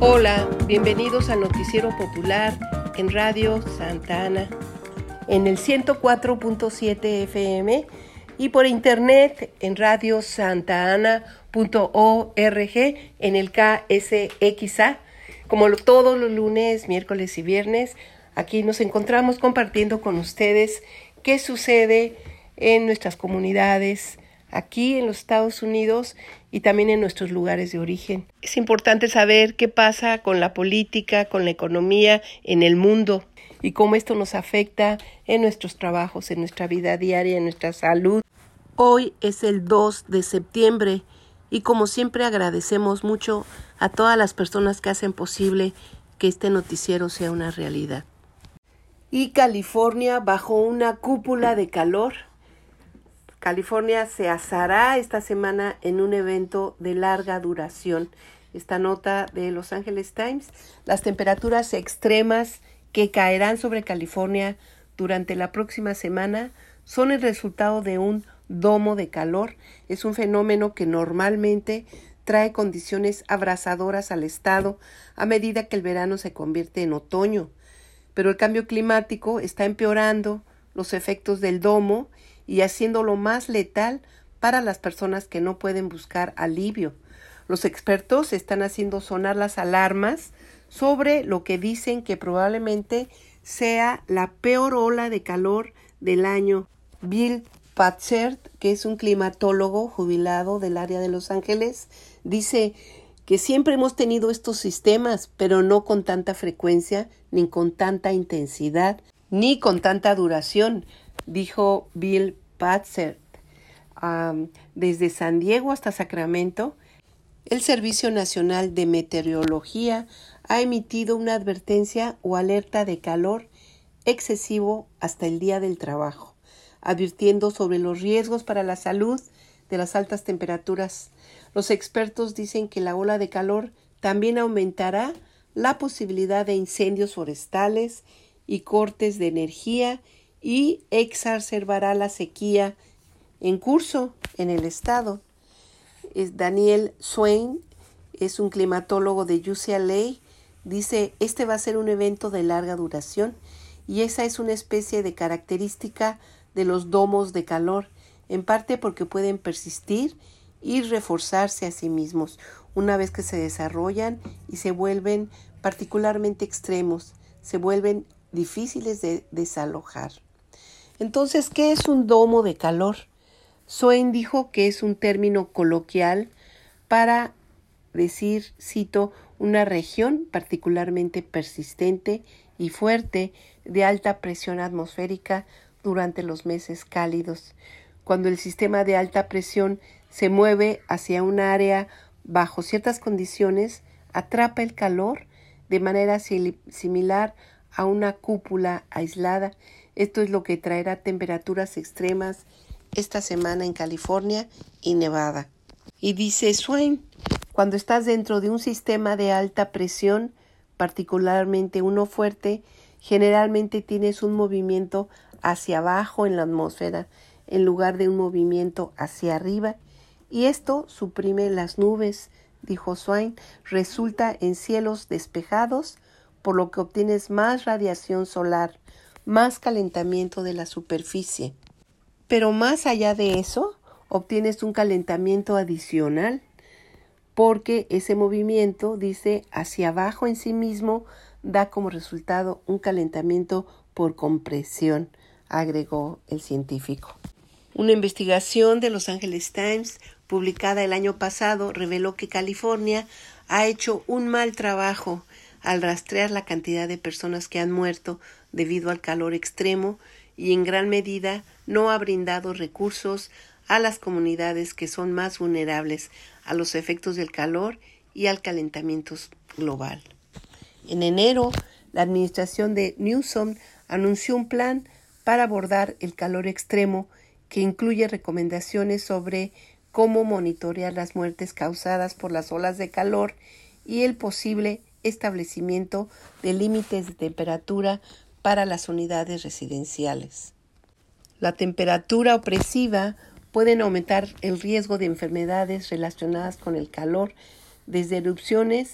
Hola, bienvenidos al Noticiero Popular en Radio Santa Ana, en el 104.7 FM y por internet en radiosantana.org en el KSXA. Como todos los lunes, miércoles y viernes, aquí nos encontramos compartiendo con ustedes qué sucede en nuestras comunidades, aquí en los Estados Unidos y también en nuestros lugares de origen. Es importante saber qué pasa con la política, con la economía en el mundo y cómo esto nos afecta en nuestros trabajos, en nuestra vida diaria, en nuestra salud. Hoy es el 2 de septiembre y como siempre agradecemos mucho a todas las personas que hacen posible que este noticiero sea una realidad. Y California bajo una cúpula de calor. California se asará esta semana en un evento de larga duración. Esta nota de Los Angeles Times, las temperaturas extremas que caerán sobre California durante la próxima semana son el resultado de un domo de calor. Es un fenómeno que normalmente trae condiciones abrasadoras al estado a medida que el verano se convierte en otoño. Pero el cambio climático está empeorando los efectos del domo y haciéndolo más letal para las personas que no pueden buscar alivio. Los expertos están haciendo sonar las alarmas sobre lo que dicen que probablemente sea la peor ola de calor del año. Bill Patzert, que es un climatólogo jubilado del área de Los Ángeles, dice que siempre hemos tenido estos sistemas, pero no con tanta frecuencia, ni con tanta intensidad, ni con tanta duración, dijo Bill Patzert. Desde San Diego hasta Sacramento, el Servicio Nacional de Meteorología ha emitido una advertencia o alerta de calor excesivo hasta el día del trabajo, advirtiendo sobre los riesgos para la salud de las altas temperaturas. Los expertos dicen que la ola de calor también aumentará la posibilidad de incendios forestales y cortes de energía y exacerbará la sequía en curso en el estado. Daniel Swain es un climatólogo de UCLA. Dice, este va a ser un evento de larga duración y esa es una especie de característica de los domos de calor, en parte porque pueden persistir y reforzarse a sí mismos una vez que se desarrollan y se vuelven particularmente extremos, se vuelven difíciles de desalojar. Entonces, ¿qué es un domo de calor? Swain dijo que es un término coloquial para decir, cito, una región particularmente persistente y fuerte de alta presión atmosférica durante los meses cálidos. Cuando el sistema de alta presión se mueve hacia un área bajo ciertas condiciones, atrapa el calor de manera similar a una cúpula aislada. Esto es lo que traerá temperaturas extremas esta semana en California y Nevada. Y dice Swain, cuando estás dentro de un sistema de alta presión, particularmente uno fuerte, generalmente tienes un movimiento hacia abajo en la atmósfera en lugar de un movimiento hacia arriba, y esto suprime las nubes, dijo Swain, resulta en cielos despejados, por lo que obtienes más radiación solar, más calentamiento de la superficie. Pero más allá de eso, obtienes un calentamiento adicional, porque ese movimiento, dice, hacia abajo en sí mismo, da como resultado un calentamiento por compresión, agregó el científico. Una investigación de Los Angeles Times, publicada el año pasado, reveló que California ha hecho un mal trabajo al rastrear la cantidad de personas que han muerto debido al calor extremo y en gran medida no ha brindado recursos a las comunidades que son más vulnerables a los efectos del calor y al calentamiento global. En enero, la administración de Newsom anunció un plan para abordar el calor extremo que incluye recomendaciones sobre cómo monitorear las muertes causadas por las olas de calor y el posible establecimiento de límites de temperatura para las unidades residenciales. La temperatura opresiva puede aumentar el riesgo de enfermedades relacionadas con el calor, desde erupciones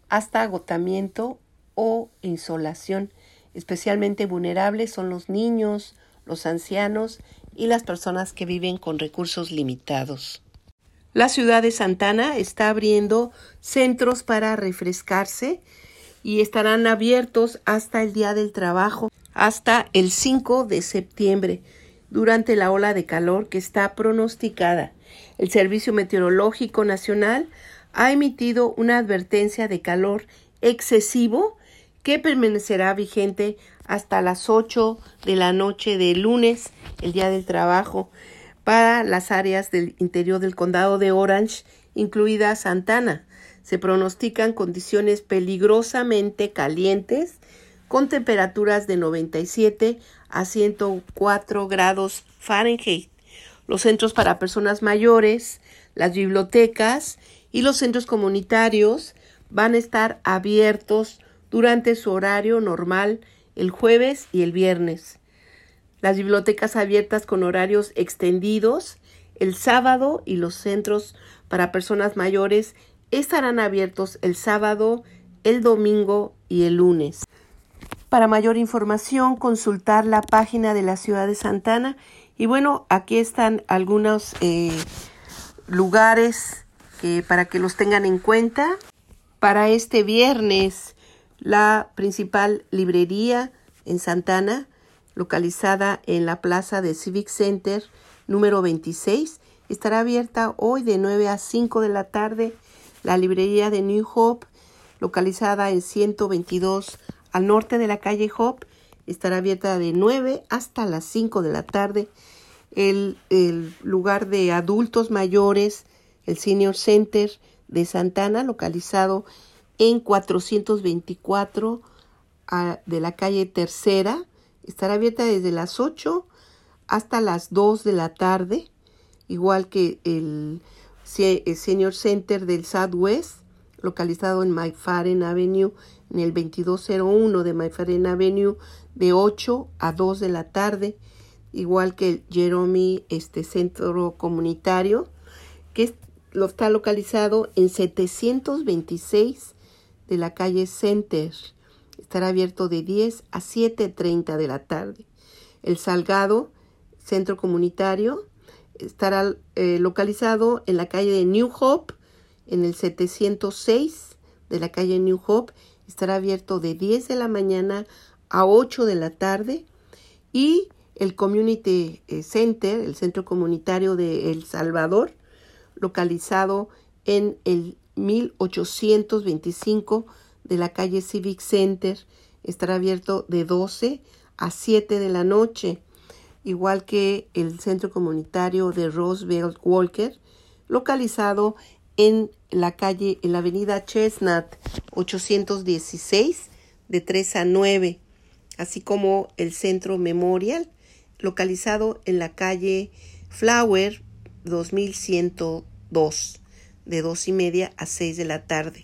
hasta agotamiento o insolación. Especialmente vulnerables son los niños, los ancianos y las personas que viven con recursos limitados. La ciudad de Santa Ana está abriendo centros para refrescarse y estarán abiertos hasta el Día del Trabajo, hasta el 5 de septiembre, durante la ola de calor que está pronosticada. El Servicio Meteorológico Nacional ha emitido una advertencia de calor excesivo que permanecerá vigente hasta las 8 de la noche del lunes, el Día del Trabajo, para las áreas del interior del condado de Orange, incluida Santa Ana. Se pronostican condiciones peligrosamente calientes con temperaturas de 97 a 104 grados Fahrenheit. Los centros para personas mayores, las bibliotecas y los centros comunitarios van a estar abiertos durante su horario normal el jueves y el viernes. Las bibliotecas abiertas con horarios extendidos el sábado y los centros para personas mayores estarán abiertos el sábado, el domingo y el lunes. Para mayor información, consultar la página de la ciudad de Santa Ana. Y bueno, aquí están algunos lugares para que los tengan en cuenta. Para este viernes, la principal librería en Santa Ana, localizada en la plaza de Civic Center número 26, estará abierta hoy de 9 a 5 de la tarde. La librería de New Hope, localizada en 122 al norte de la calle Hope, estará abierta de 9 hasta las 5 de la tarde. El lugar de adultos mayores, el Senior Center de Santa Ana, localizado en 424 de la calle Tercera, estará abierta desde las 8 hasta las 2 de la tarde, igual que el Senior Center del Southwest, localizado en McFarland Avenue, en el 2201 de McFarland Avenue, de 8 a 2 de la tarde, igual que el Jerome Centro Comunitario, que está localizado en 726 de la calle Center. Estará abierto de 10 a 7:30 de la tarde. El Salgado Centro Comunitario estará localizado en la calle de New Hope, en el 706 de la calle New Hope. Estará abierto de 10 de la mañana a 8 de la tarde. Y el Community Center, el Centro Comunitario de El Salvador, localizado en el 1825 de la calle Civic Center, estará abierto de 12 a 7 de la noche, igual que el Centro Comunitario de Roosevelt Walker, localizado en la avenida Chestnut 816, de 3 a 9, así como el Centro Memorial, localizado en la calle Flower 2102, de 2:30 a 6 de la tarde.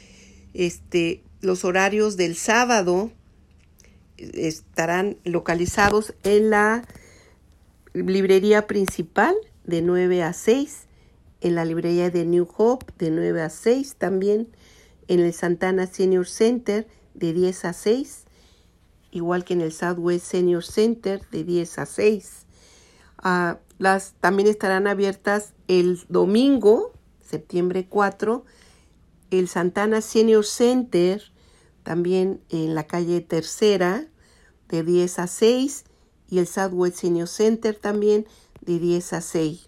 Los horarios del sábado estarán localizados en la librería principal de 9 a 6, en la librería de New Hope de 9 a 6 también, en el Santa Ana Senior Center de 10 a 6, igual que en el Southwest Senior Center de 10 a 6. También estarán abiertas el domingo, septiembre 4, el Santa Ana Senior Center, también en la calle Tercera, de 10 a 6, y el Southwest Senior Center también de 10 a 6.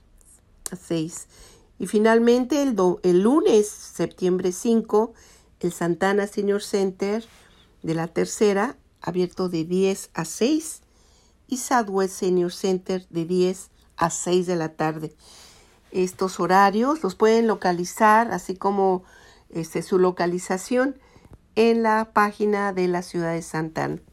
Y finalmente el lunes, septiembre 5, el Santa Ana Senior Center de la Tercera, abierto de 10 a 6, y Southwest Senior Center de 10 a 6 de la tarde. Estos horarios los pueden localizar, así como su localización, en la página de la ciudad de Santa Ana.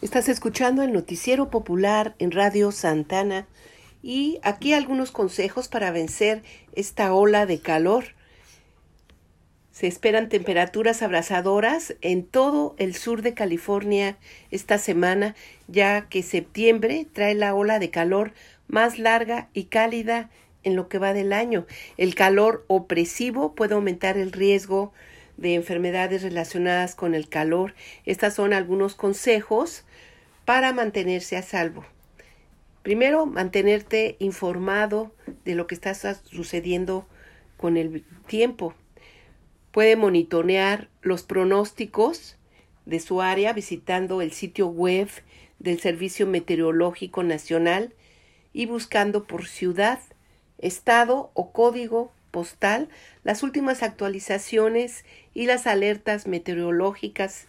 Estás escuchando el Noticiero Popular en Radio Santana y aquí algunos consejos para vencer esta ola de calor. Se esperan temperaturas abrasadoras en todo el sur de California esta semana, ya que septiembre trae la ola de calor más larga y cálida en lo que va del año. El calor opresivo puede aumentar el riesgo de enfermedades relacionadas con el calor. Estos son algunos consejos para mantenerse a salvo. Primero, mantenerte informado de lo que está sucediendo con el tiempo. Puede monitorear los pronósticos de su área visitando el sitio web del Servicio Meteorológico Nacional y buscando por ciudad, estado o código postal las últimas actualizaciones y las alertas meteorológicas.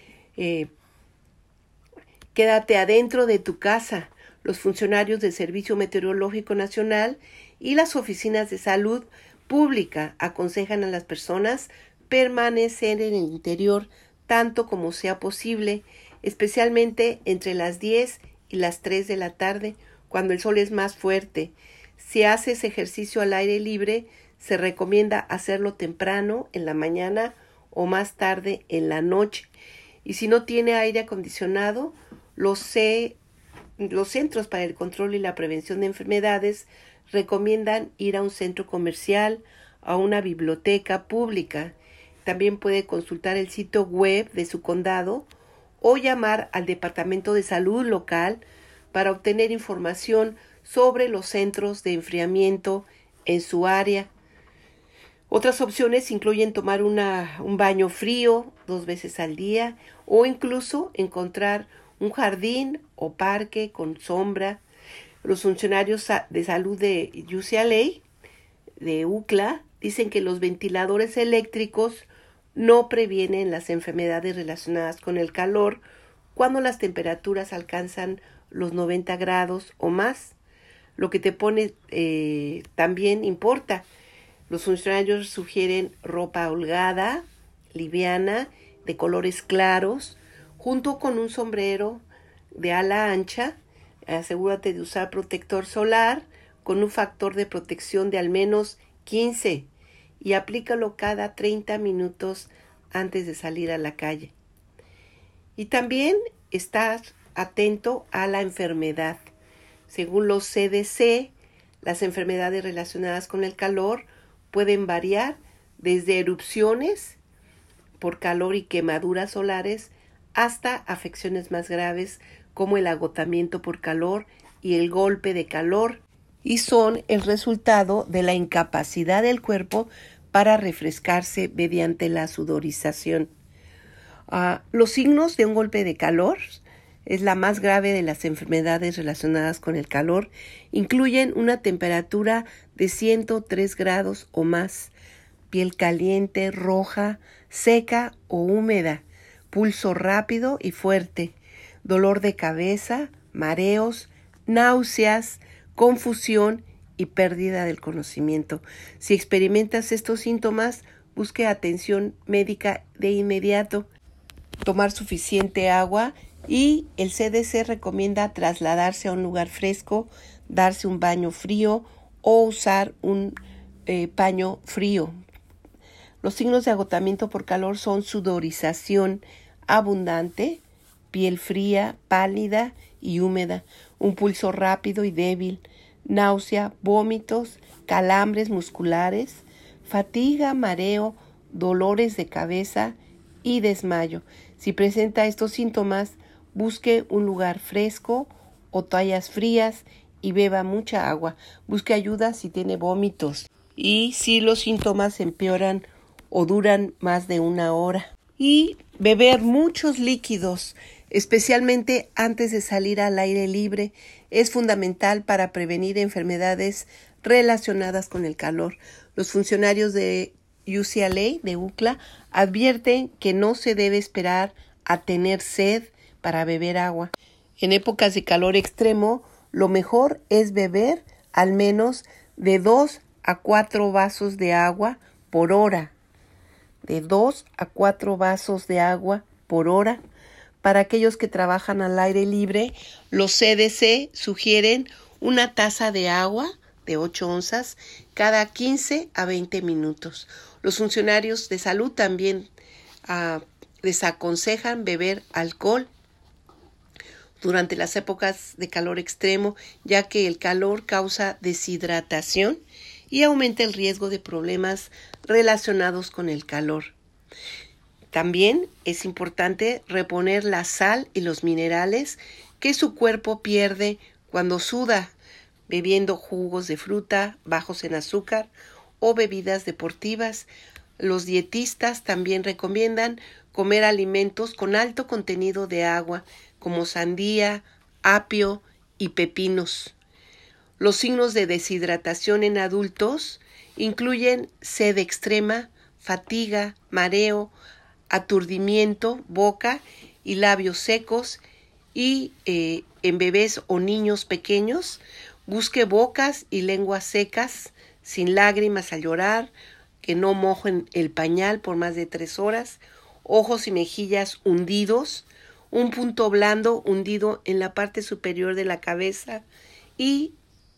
Quédate adentro de tu casa. Los funcionarios del Servicio Meteorológico Nacional y las oficinas de salud pública aconsejan a las personas permanecer en el interior tanto como sea posible, especialmente entre las 10 y las 3 de la tarde, cuando el sol es más fuerte. Si haces ejercicio al aire libre, se recomienda hacerlo temprano en la mañana o más tarde en la noche. Y si no tiene aire acondicionado, los Centros para el Control y la Prevención de Enfermedades recomiendan ir a un centro comercial, a una biblioteca pública. También puede consultar el sitio web de su condado o llamar al Departamento de Salud local para obtener información sobre los centros de enfriamiento en su área. Otras opciones incluyen tomar un baño frío 2 veces al día o incluso encontrar un jardín o parque con sombra. Los funcionarios de salud de UCLA, de UCLA, dicen que los ventiladores eléctricos no previenen las enfermedades relacionadas con el calor cuando las temperaturas alcanzan los 90 grados o más. Lo que te pone también importa. Los funcionarios sugieren ropa holgada, liviana, de colores claros, junto con un sombrero de ala ancha. Asegúrate de usar protector solar con un factor de protección de al menos 15 y aplícalo cada 30 minutos antes de salir a la calle. Y también estás atento a la enfermedad. Según los CDC, las enfermedades relacionadas con el calor pueden variar desde erupciones por calor y quemaduras solares hasta afecciones más graves como el agotamiento por calor y el golpe de calor, y son el resultado de la incapacidad del cuerpo para refrescarse mediante la sudorización. Los signos de un golpe de calor es la más grave de las enfermedades relacionadas con el calor. Incluyen una temperatura de 103 grados o más, piel caliente, roja, seca o húmeda, pulso rápido y fuerte, dolor de cabeza, mareos, náuseas, confusión y pérdida del conocimiento. Si experimentas estos síntomas, busque atención médica de inmediato. Tomar suficiente agua y el CDC recomienda trasladarse a un lugar fresco, darse un baño frío o usar un paño frío. Los signos de agotamiento por calor son sudorización abundante, piel fría, pálida y húmeda, un pulso rápido y débil, náusea, vómitos, calambres musculares, fatiga, mareo, dolores de cabeza y desmayo. Si presenta estos síntomas, busque un lugar fresco o toallas frías y beba mucha agua. Busque ayuda si tiene vómitos y si los síntomas empeoran o duran más de 1 hora. Y beber muchos líquidos, especialmente antes de salir al aire libre, es fundamental para prevenir enfermedades relacionadas con el calor. Los funcionarios de UCLA, de UCLA, advierten que no se debe esperar a tener sed para beber agua. En épocas de calor extremo, lo mejor es beber al menos de 2 a 4 vasos de agua por hora. De 2 a 4 vasos de agua por hora Para aquellos que trabajan al aire libre, los CDC sugieren una taza de agua de 8 onzas cada 15 a 20 minutos. Los funcionarios de salud también desaconsejan beber alcohol durante las épocas de calor extremo, ya que el calor causa deshidratación y aumenta el riesgo de problemas relacionados con el calor. También es importante reponer la sal y los minerales que su cuerpo pierde cuando suda, bebiendo jugos de fruta bajos en azúcar o bebidas deportivas. Los dietistas también recomiendan comer alimentos con alto contenido de agua, como sandía, apio y pepinos. Los signos de deshidratación en adultos incluyen sed extrema, fatiga, mareo, aturdimiento, boca y labios secos, y en bebés o niños pequeños, busque bocas y lenguas secas, sin lágrimas al llorar, que no mojen el pañal por más de 3 horas, ojos y mejillas hundidos, un punto blando hundido en la parte superior de la cabeza y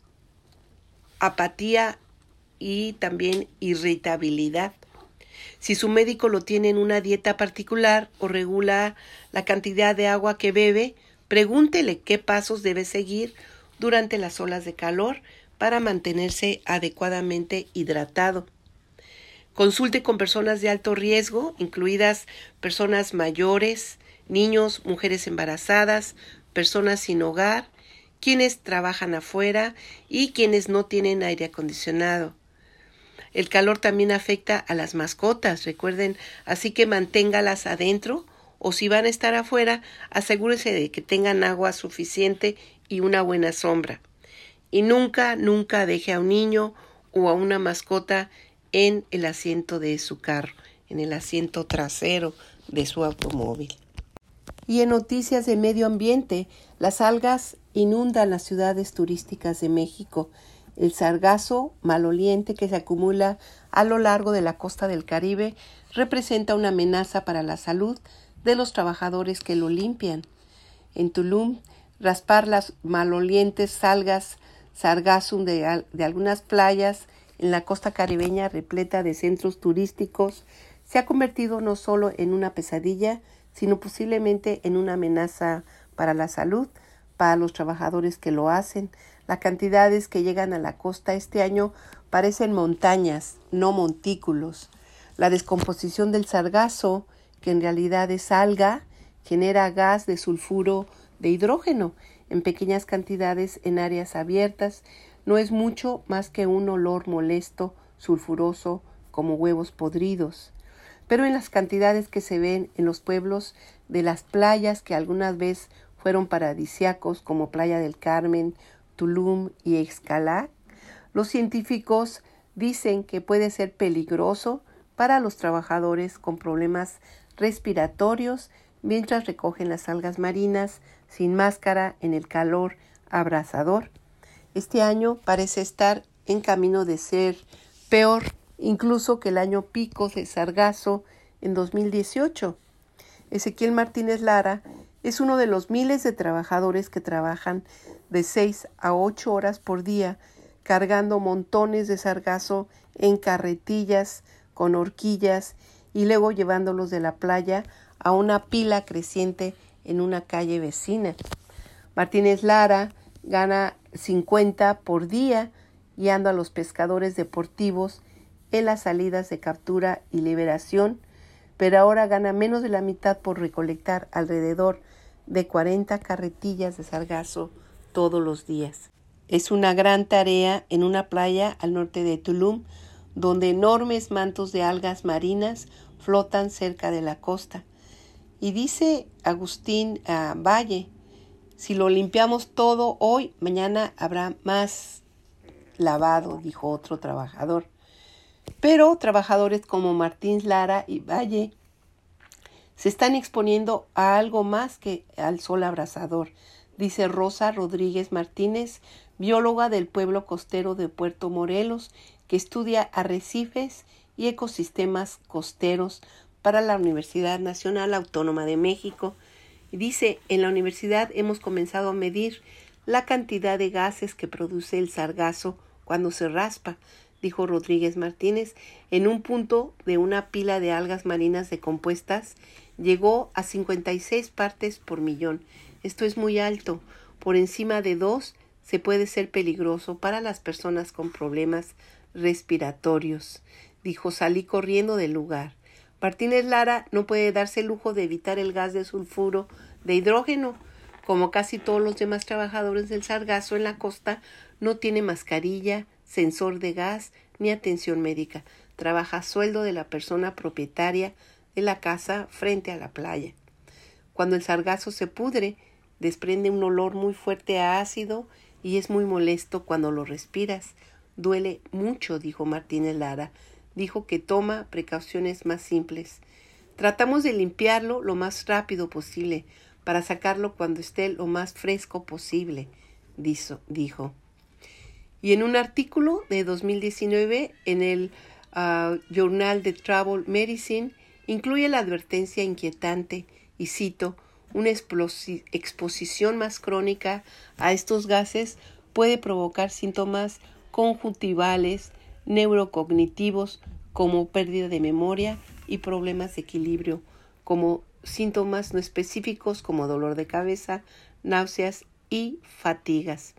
apatía y también irritabilidad. Si su médico lo tiene en una dieta particular o regula la cantidad de agua que bebe, pregúntele qué pasos debe seguir durante las olas de calor para mantenerse adecuadamente hidratado. Consulte con personas de alto riesgo, incluidas personas mayores, niños, mujeres embarazadas, personas sin hogar, quienes trabajan afuera y quienes no tienen aire acondicionado. El calor también afecta a las mascotas, recuerden, así que manténgalas adentro, o si van a estar afuera, asegúrese de que tengan agua suficiente y una buena sombra. Y nunca deje a un niño o a una mascota en el asiento de su carro, en el asiento trasero de su automóvil. Y en noticias de medio ambiente, las algas inundan las ciudades turísticas de México. El sargazo maloliente que se acumula a lo largo de la costa del Caribe representa una amenaza para la salud de los trabajadores que lo limpian. En Tulum, raspar las malolientes algas sargassum de algunas playas en la costa caribeña repleta de centros turísticos se ha convertido no solo en una pesadilla, sino posiblemente en una amenaza para la salud, para los trabajadores que lo hacen. Las cantidades que llegan a la costa este año parecen montañas, no montículos. La descomposición del sargazo, que en realidad es alga, genera gas de sulfuro de hidrógeno en pequeñas cantidades en áreas abiertas. No es mucho más que un olor molesto, sulfuroso, como huevos podridos. Pero en las cantidades que se ven en los pueblos de las playas que algunas veces fueron paradisíacos, como Playa del Carmen, Tulum y Xcalar, los científicos dicen que puede ser peligroso para los trabajadores con problemas respiratorios mientras recogen las algas marinas sin máscara en el calor abrasador. Este año parece estar en camino de ser peor incluso que el año pico de sargazo en 2018. Ezequiel Martínez Lara es uno de los miles de trabajadores que trabajan de 6 a 8 horas por día cargando montones de sargazo en carretillas con horquillas y luego llevándolos de la playa a una pila creciente en una calle vecina. Martínez Lara gana 50 por día guiando a los pescadores deportivos en las salidas de captura y liberación, pero ahora gana menos de la mitad por recolectar alrededor de 40 carretillas de sargazo todos los días. Es una gran tarea en una playa al norte de Tulum, donde enormes mantos de algas marinas flotan cerca de la costa. Y dice Agustín Valle, si lo limpiamos todo hoy, mañana habrá más lavado, dijo otro trabajador. Pero trabajadores como Martín Lara y Valle se están exponiendo a algo más que al sol abrasador, dice Rosa Rodríguez Martínez, bióloga del pueblo costero de Puerto Morelos, que estudia arrecifes y ecosistemas costeros para la Universidad Nacional Autónoma de México. Y dice, en la universidad hemos comenzado a medir la cantidad de gases que produce el sargazo cuando se raspa, dijo Rodríguez Martínez. En un punto de una pila de algas marinas decompuestas llegó a 56 partes por millón. Esto es muy alto. Por encima de 2 se puede ser peligroso para las personas con problemas respiratorios. Dijo, salí corriendo del lugar. Martínez Lara no puede darse el lujo de evitar el gas de sulfuro de hidrógeno. Como casi todos los demás trabajadores del sargazo en la costa, no tiene mascarilla, sensor de gas ni atención médica. Trabaja a sueldo de la persona propietaria de la casa frente a la playa. Cuando el sargazo se pudre, desprende un olor muy fuerte a ácido y es muy molesto cuando lo respiras. Duele mucho, dijo Martínez Lara. Dijo que toma precauciones más simples. Tratamos de limpiarlo lo más rápido posible para sacarlo cuando esté lo más fresco posible, dijo. Y en un artículo de 2019 en el Journal de Travel Medicine incluye la advertencia inquietante, y cito, una exposición más crónica a estos gases puede provocar síntomas conjuntivales, neurocognitivos, como pérdida de memoria y problemas de equilibrio, como síntomas no específicos como dolor de cabeza, náuseas y fatigas.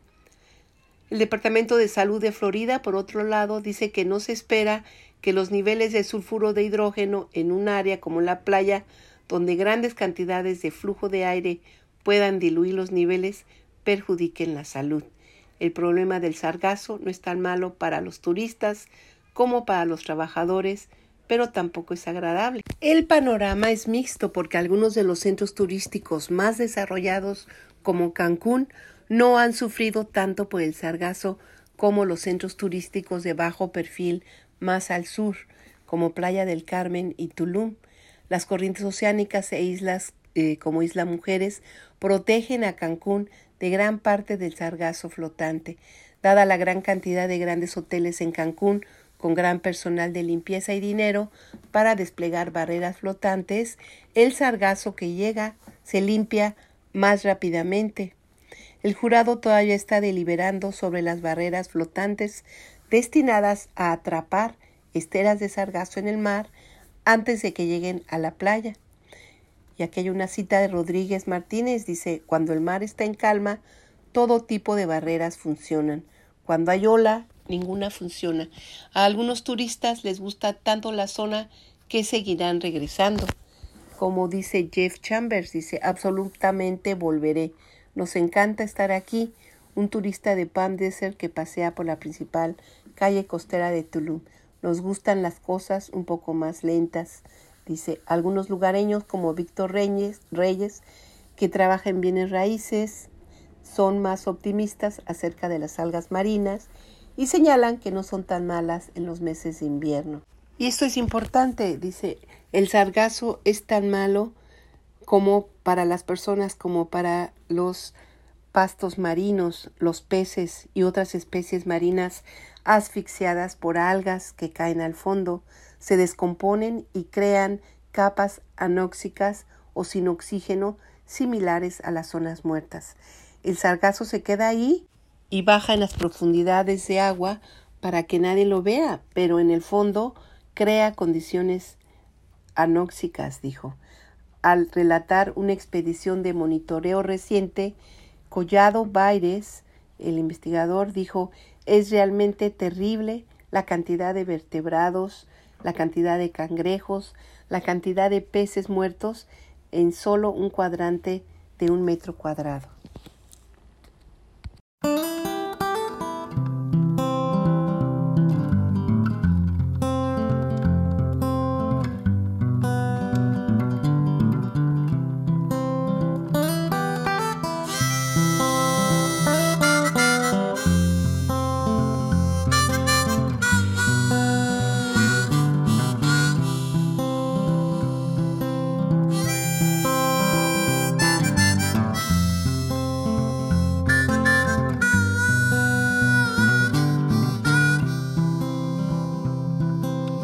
El Departamento de Salud de Florida, por otro lado, dice que no se espera que los niveles de sulfuro de hidrógeno en un área como la playa, donde grandes cantidades de flujo de aire puedan diluir los niveles, perjudiquen la salud. El problema del sargazo no es tan malo para los turistas como para los trabajadores, pero tampoco es agradable. El panorama es mixto porque algunos de los centros turísticos más desarrollados, como Cancún, no han sufrido tanto por el sargazo como los centros turísticos de bajo perfil más al sur, como Playa del Carmen y Tulum. Las corrientes oceánicas e islas como Isla Mujeres protegen a Cancún de gran parte del sargazo flotante. Dada la gran cantidad de grandes hoteles en Cancún, con gran personal de limpieza y dinero para desplegar barreras flotantes, el sargazo que llega se limpia más rápidamente. El jurado todavía está deliberando sobre las barreras flotantes destinadas a atrapar esteras de sargazo en el mar antes de que lleguen a la playa. Y aquí hay una cita de Rodríguez Martínez, dice, cuando el mar está en calma, todo tipo de barreras funcionan. Cuando hay ola, ninguna funciona. A algunos turistas les gusta tanto la zona que seguirán regresando. Como dice Jeff Chambers, dice, absolutamente volveré. Nos encanta estar aquí. Un turista de Palm Desert que pasea por la principal calle costera de Tulum. Nos gustan las cosas un poco más lentas. Dice, algunos lugareños como Víctor Reyes, que trabaja en bienes raíces, son más optimistas acerca de las algas marinas y señalan que no son tan malas en los meses de invierno. Y esto es importante, dice, el sargazo es tan malo como para las personas como para los pastos marinos, los peces y otras especies marinas asfixiadas por algas que caen al fondo, se descomponen y crean capas anóxicas o sin oxígeno similares a las zonas muertas. El sargazo se queda ahí y baja en las profundidades de agua para que nadie lo vea, pero en el fondo crea condiciones anóxicas, dijo. Al relatar una expedición de monitoreo reciente, Collado Baires, el investigador, dijo, es realmente terrible la cantidad de vertebrados, la cantidad de cangrejos, la cantidad de peces muertos en solo un cuadrante de 1 metro cuadrado.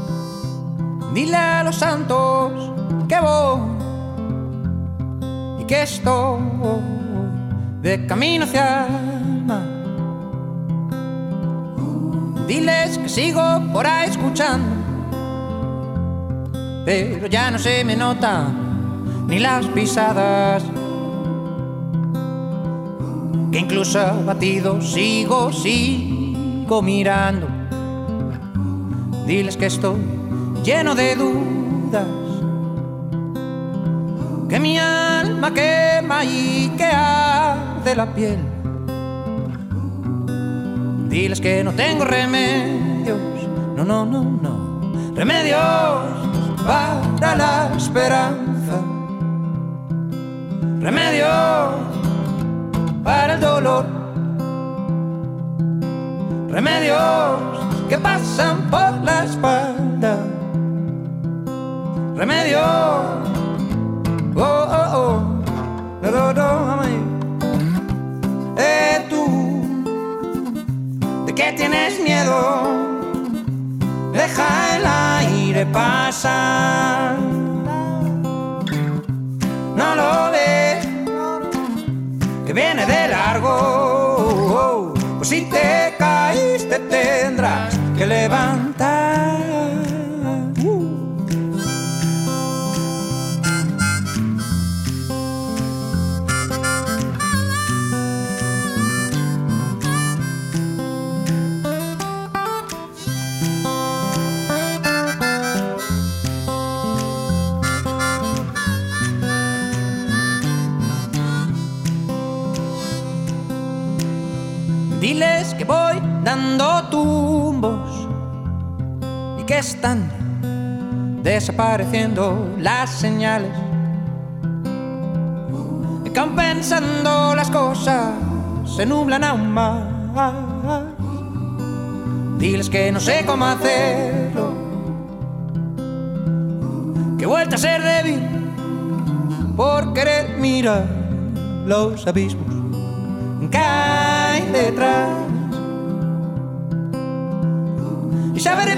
Dile a los santos que voy y que estoy de camino hacia el mar. Diles que sigo por ahí escuchando, pero ya no se me notan ni las pisadas, que incluso abatido sigo mirando. Diles que estoy lleno de dudas, que mi alma quema y que arde la piel. Diles que no tengo remedios, no, remedios para la esperanza, remedios para el dolor, remedios que pasan por la espalda, remedios, tú, ¿de qué tienes miedo? Deja el aire pasar. No lo ves, que viene de largo. Pues si te caíste tendrás que levantar. Diles que voy dando tumbos y que están desapareciendo las señales, y que aún pensando las cosas se nublan aún más. Diles que no sé cómo hacerlo, que he vuelto a ser débil por querer mirar los abismos que hay detrás. Y saber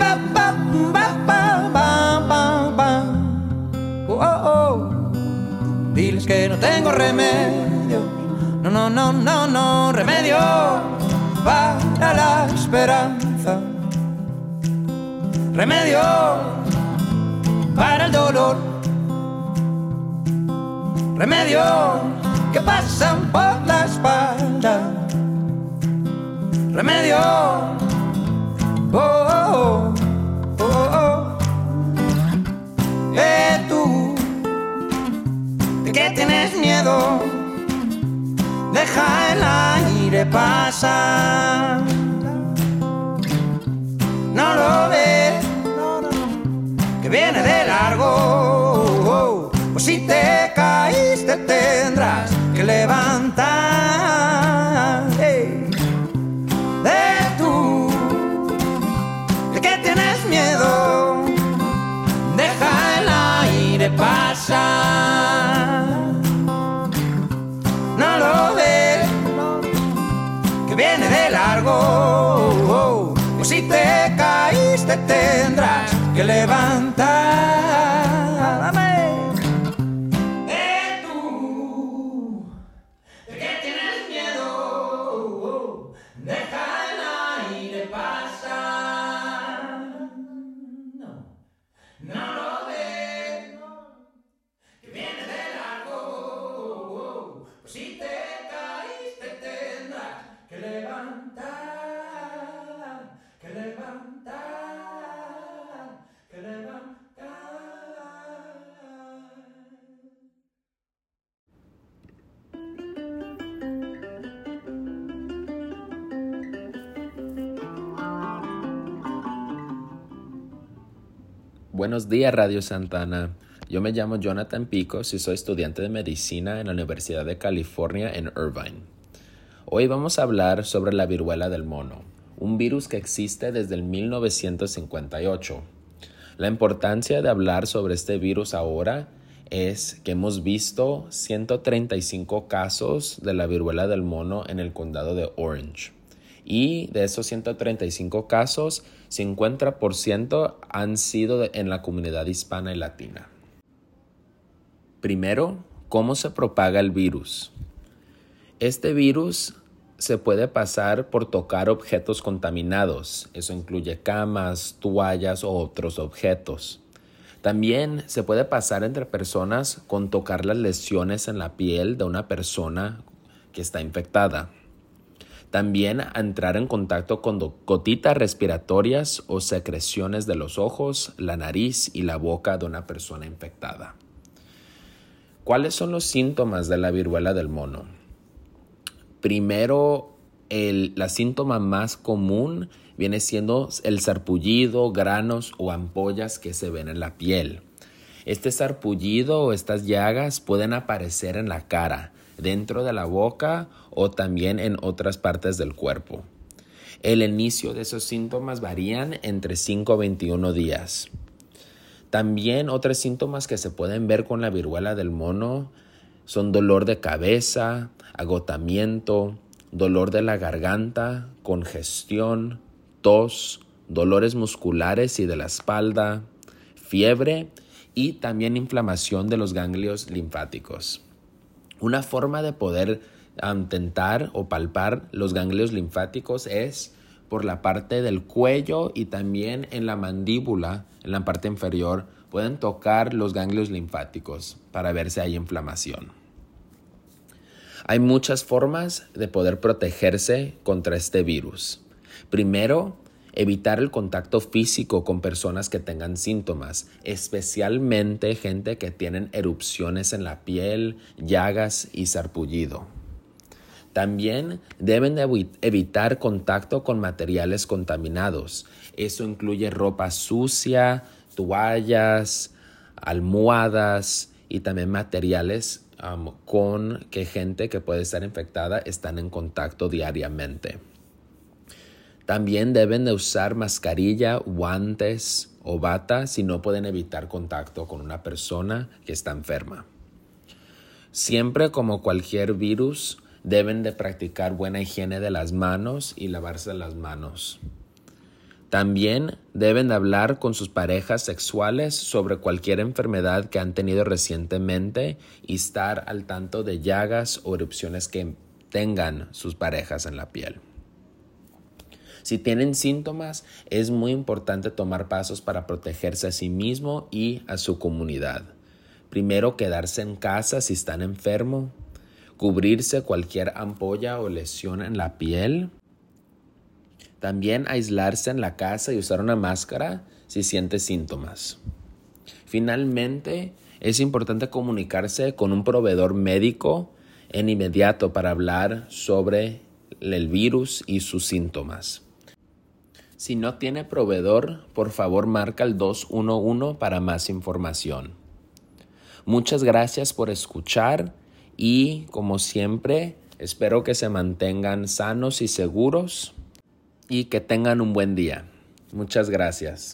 diles que no tengo remedios, no, remedios para la esperanza, remedios para el dolor, remedios que pasan por la espalda, remedios, tú, ¿de qué tienes miedo? Deja el aire pasar. No lo ves, que viene de largo. Pues si te caíste tendrás que levantar. Tú, ¿de qué tienes miedo? Deja el aire pasar. No lo ves, que viene de largo. Pues si te caíste tendrás que levantar. Buenos días, Radio Santana. Yo me llamo Jonathan Picos y soy estudiante de medicina en la Universidad de California en Irvine. Hoy vamos a hablar sobre la viruela del mono, un virus que existe desde el 1958. La importancia de hablar sobre este virus ahora es que hemos visto 135 casos de la viruela del mono en el condado de Orange. Y de esos 135 casos, 50% han sido en la comunidad hispana y latina. Primero, ¿Cómo se propaga el virus? Este virus se puede pasar por tocar objetos contaminados. Eso incluye camas, toallas o otros objetos. También se puede pasar entre personas con tocar las lesiones en la piel de una persona que está infectada. También a entrar en contacto con gotitas respiratorias o secreciones de los ojos, la nariz y la boca de una persona infectada. ¿Cuáles son los síntomas de la viruela del mono? Primero, la síntoma más común viene siendo el sarpullido, granos o ampollas que se ven en la piel. Este sarpullido o estas llagas pueden aparecer en la cara, dentro de la boca o también en otras partes del cuerpo. El inicio de esos síntomas varían entre 5 a 21 días. También otros síntomas que se pueden ver con la viruela del mono son dolor de cabeza, agotamiento, dolor de la garganta, congestión, tos, dolores musculares y de la espalda, fiebre y también inflamación de los ganglios linfáticos. Una forma de poder tentar o palpar los ganglios linfáticos es por la parte del cuello y también en la mandíbula, en la parte inferior, pueden tocar los ganglios linfáticos para ver si hay inflamación. Hay muchas formas de poder protegerse contra este virus. Primero, evitar el contacto físico con personas que tengan síntomas, especialmente gente que tienen erupciones en la piel, llagas y sarpullido. También deben de evitar contacto con materiales contaminados. Eso incluye ropa sucia, toallas, almohadas y también materiales con que gente que puede estar infectada están en contacto diariamente. También deben de usar mascarilla, guantes o bata si no pueden evitar contacto con una persona que está enferma. Siempre, como cualquier virus, deben de practicar buena higiene de las manos y lavarse las manos. También deben de hablar con sus parejas sexuales sobre cualquier enfermedad que han tenido recientemente y estar al tanto de llagas o erupciones que tengan sus parejas en la piel. Si tienen síntomas, es muy importante tomar pasos para protegerse a sí mismo y a su comunidad. Primero, quedarse en casa si están enfermos, cubrirse cualquier ampolla o lesión en la piel. También aislarse en la casa y usar una máscara si siente síntomas. Finalmente, es importante comunicarse con un proveedor médico en inmediato para hablar sobre el virus y sus síntomas. Si no tiene proveedor, por favor marca el 211 para más información. Muchas gracias por escuchar y, como siempre, espero que se mantengan sanos y seguros y que tengan un buen día. Muchas gracias.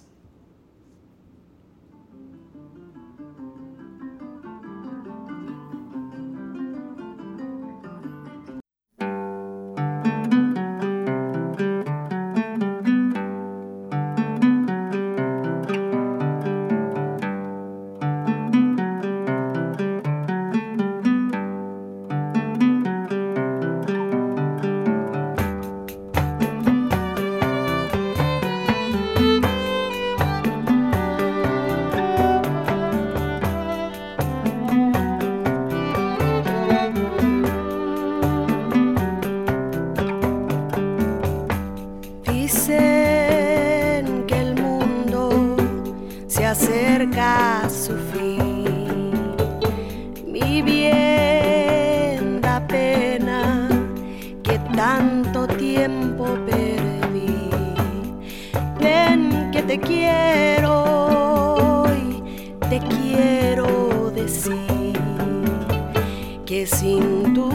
Dicen que el mundo se acerca a su fin. Mi bien, da pena que tanto tiempo perdí. Ven que te quiero y te quiero decir que sin tu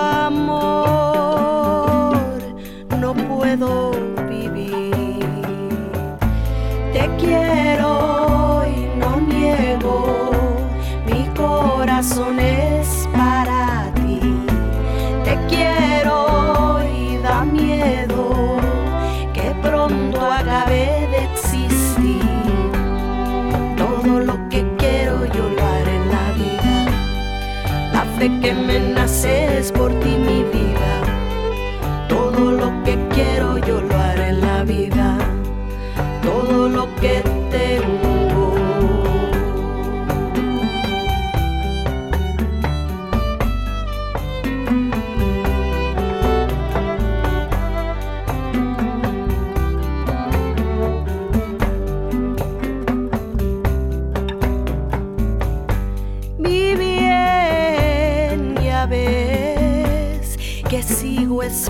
amor no puedo vivir. Te quiero y no niego, mi corazón es para ti. Te quiero y da miedo que pronto acabe de existir. Todo lo que quiero yo lo haré en la vida. La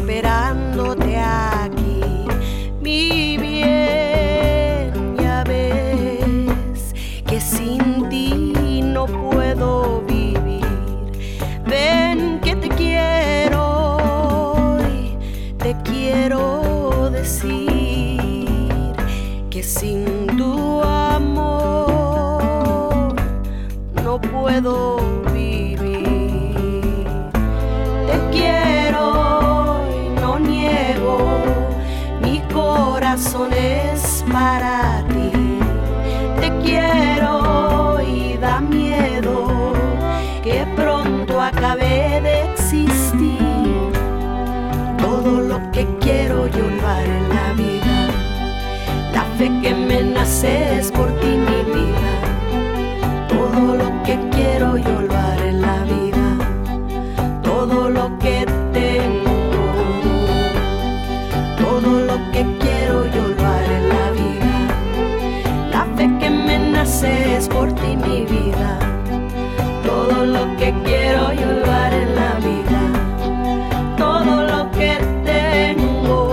esperándote aquí, mi bien. Ya ves que sin ti no puedo vivir. Ven que te quiero y te quiero decir que sin tu amor no puedo vivir. Te quiero y no niego, mi corazón es para ti. Te quiero y da miedo que pronto acabe de existir. Todo lo que quiero yo lo haré en la vida. La fe que me nace es por ti, mi vida. Todo lo que quiero yo lo haré en la vida. Todo lo que tengo, todo lo que quiero yo lo haré en la vida. La fe que me nace es por ti, mi vida. Todo lo que quiero yo lo haré en la vida. Todo lo que tengo.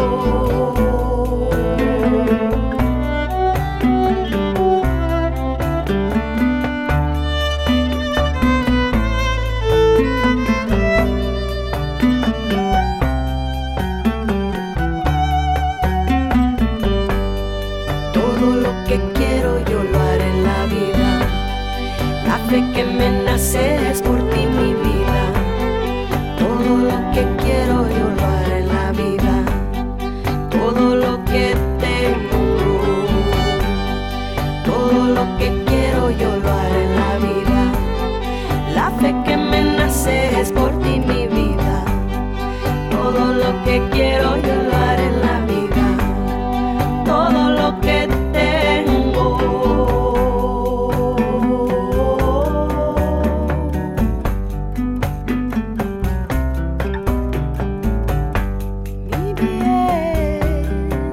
Todo lo que quiero yo lo haré en la vida. La fe que me nace es por ti, mi vida. Todo lo que quiero yo lo haré en la vida. Todo lo que tengo, todo lo que quiero yo lo haré en la vida. La fe que me nace es por ti, mi vida. Todo lo que quiero yo lo haré en la vida. Todo lo que tengo. Mi bien.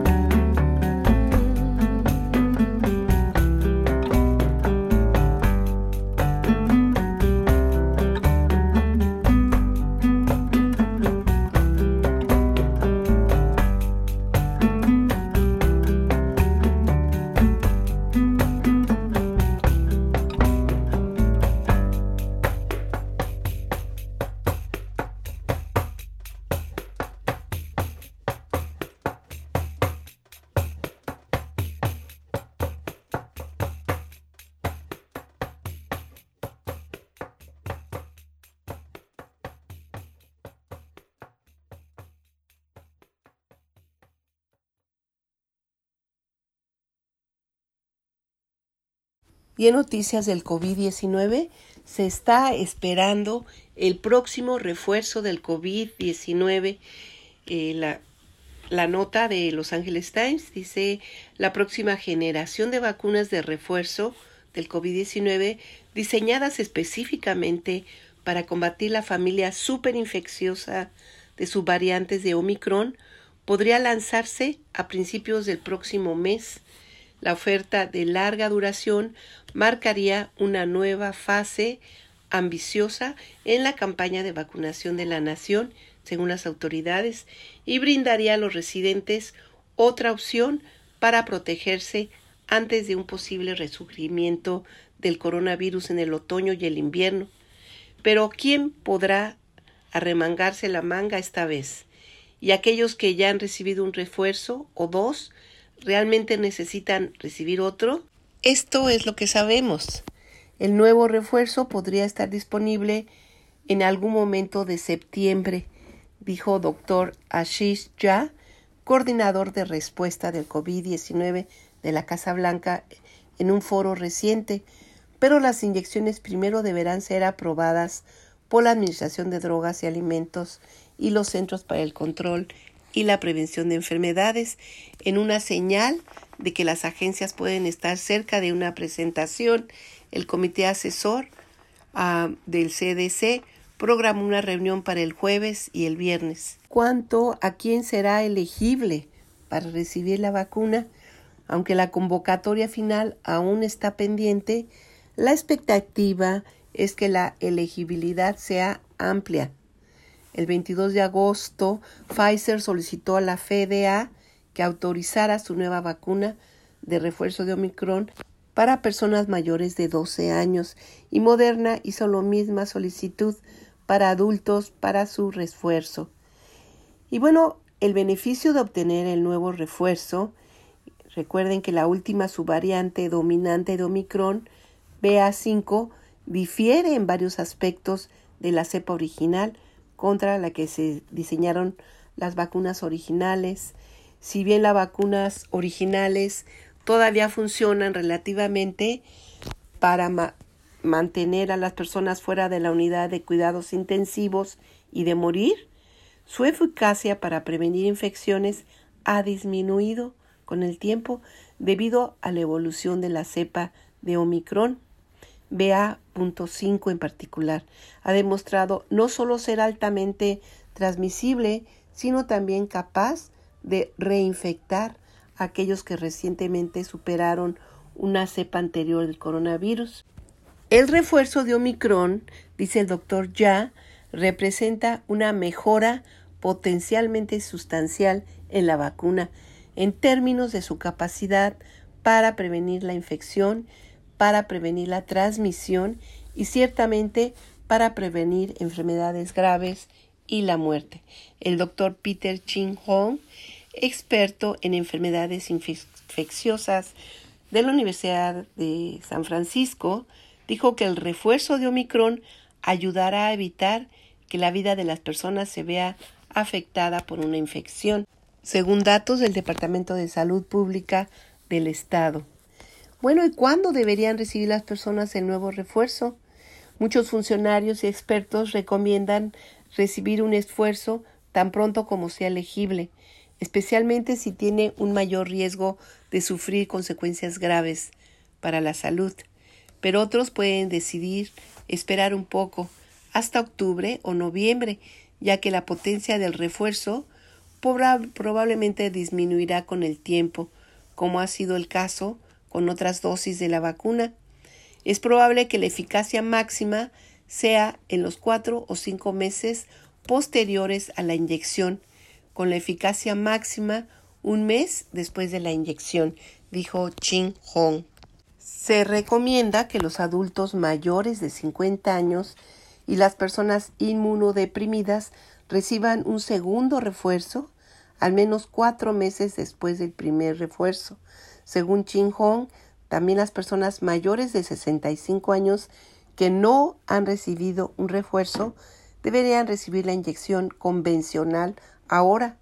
Y en noticias del COVID-19, se está esperando el próximo refuerzo del COVID-19. La nota de Los Angeles Times dice: la próxima generación de vacunas de refuerzo del COVID-19 diseñadas específicamente para combatir la familia superinfecciosa de subvariantes de Omicron podría lanzarse a principios del próximo mes. La oferta de larga duración marcaría una nueva fase ambiciosa en la campaña de vacunación de la nación, según las autoridades, y brindaría a los residentes otra opción para protegerse antes de un posible resurgimiento del coronavirus en el otoño y el invierno. Pero ¿quién podrá arremangarse la manga esta vez? Y aquellos que ya han recibido un refuerzo o dos, ¿realmente necesitan recibir otro? Esto es lo que sabemos. El nuevo refuerzo podría estar disponible en algún momento de septiembre, dijo Dr. Ashish Jha, coordinador de respuesta del COVID-19 de la Casa Blanca, en un foro reciente, pero las inyecciones primero deberán ser aprobadas por la Administración de Drogas y Alimentos y los Centros para el Control y la Prevención de Enfermedades, en una señal de que las agencias pueden estar cerca de una presentación. El comité asesor del CDC programó una reunión para el jueves y el viernes. Cuanto a quién será elegible para recibir la vacuna, aunque la convocatoria final aún está pendiente, la expectativa es que la elegibilidad sea amplia. El 22 de agosto, Pfizer solicitó a la FDA que autorizara su nueva vacuna de refuerzo de Omicron para personas mayores de 12 años y Moderna hizo la misma solicitud para adultos para su refuerzo. Y bueno, el beneficio de obtener el nuevo refuerzo, recuerden que la última subvariante dominante de Omicron, BA.5, difiere en varios aspectos de la cepa original contra la que se diseñaron las vacunas originales. Si bien las vacunas originales todavía funcionan relativamente para mantener a las personas fuera de la unidad de cuidados intensivos y de morir, su eficacia para prevenir infecciones ha disminuido con el tiempo debido a la evolución de la cepa de Omicron. BA.5 en particular ha demostrado no solo ser altamente transmisible, sino también capaz de reinfectar a aquellos que recientemente superaron una cepa anterior del coronavirus. El refuerzo de Omicron, dice el doctor Ya, representa una mejora potencialmente sustancial en la vacuna en términos de su capacidad para prevenir la infección, para prevenir la transmisión y ciertamente para prevenir enfermedades graves y la muerte. El doctor Peter Chin-Hong, experto en enfermedades infecciosas de la Universidad de San Francisco, dijo que el refuerzo de Omicron ayudará a evitar que la vida de las personas se vea afectada por una infección, según datos del Departamento de Salud Pública del Estado. Bueno, ¿y cuándo deberían recibir las personas el nuevo refuerzo? Muchos funcionarios y expertos recomiendan recibir un esfuerzo tan pronto como sea elegible, especialmente si tiene un mayor riesgo de sufrir consecuencias graves para la salud. Pero otros pueden decidir esperar un poco, hasta octubre o noviembre, ya que la potencia del refuerzo probablemente disminuirá con el tiempo, como ha sido el caso con otras dosis de la vacuna. Es probable que la eficacia máxima sea en los 4 o 5 meses posteriores a la inyección, con la eficacia máxima un mes después de la inyección, dijo Chin-Hong. Se recomienda que los adultos mayores de 50 años y las personas inmunodeprimidas reciban un segundo refuerzo al menos 4 meses después del primer refuerzo. Según Chin-Hong, también las personas mayores de 65 años que no han recibido un refuerzo deberían recibir la inyección convencional ahora.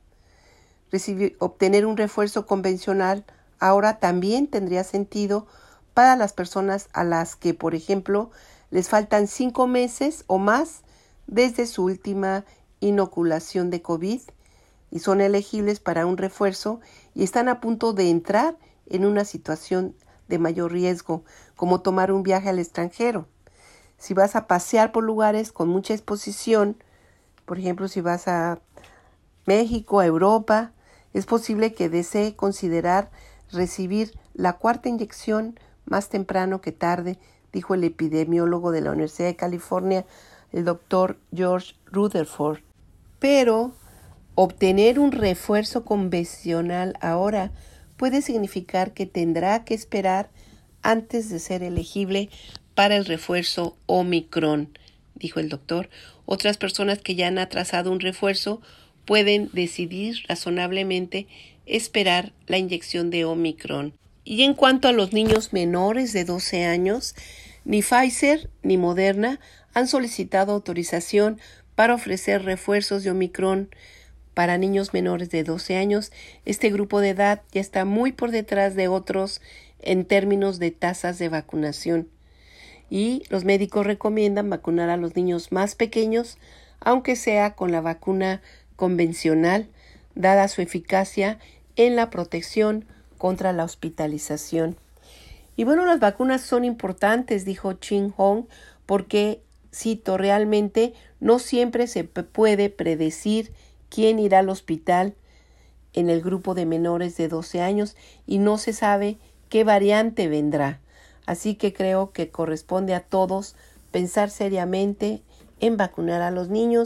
Obtener un refuerzo convencional ahora también tendría sentido para las personas a las que, por ejemplo, les faltan 5 meses o más desde su última inoculación de COVID y son elegibles para un refuerzo y están a punto de entrar en una situación de mayor riesgo, como tomar un viaje al extranjero. Si vas a pasear por lugares con mucha exposición, por ejemplo, si vas a México, a Europa, es posible que desee considerar recibir la 4ª inyección más temprano que tarde, dijo el epidemiólogo de la Universidad de California, el doctor George Rutherford. Pero obtener un refuerzo convencional ahora puede significar que tendrá que esperar antes de ser elegible para el refuerzo Omicron, dijo el doctor. Otras personas que ya han atrasado un refuerzo pueden decidir razonablemente esperar la inyección de Omicron. Y en cuanto a los niños menores de 12 años, ni Pfizer ni Moderna han solicitado autorización para ofrecer refuerzos de Omicron para niños menores de 12 años. Este grupo de edad ya está muy por detrás de otros en términos de tasas de vacunación. Y los médicos recomiendan vacunar a los niños más pequeños, aunque sea con la vacuna convencional, dada su eficacia en la protección contra la hospitalización. Y bueno, las vacunas son importantes, dijo Chin-Hong, porque, cito, realmente no siempre se puede predecir quién irá al hospital en el grupo de menores de 12 años y no se sabe qué variante vendrá. Así que creo que corresponde a todos pensar seriamente en vacunar a los niños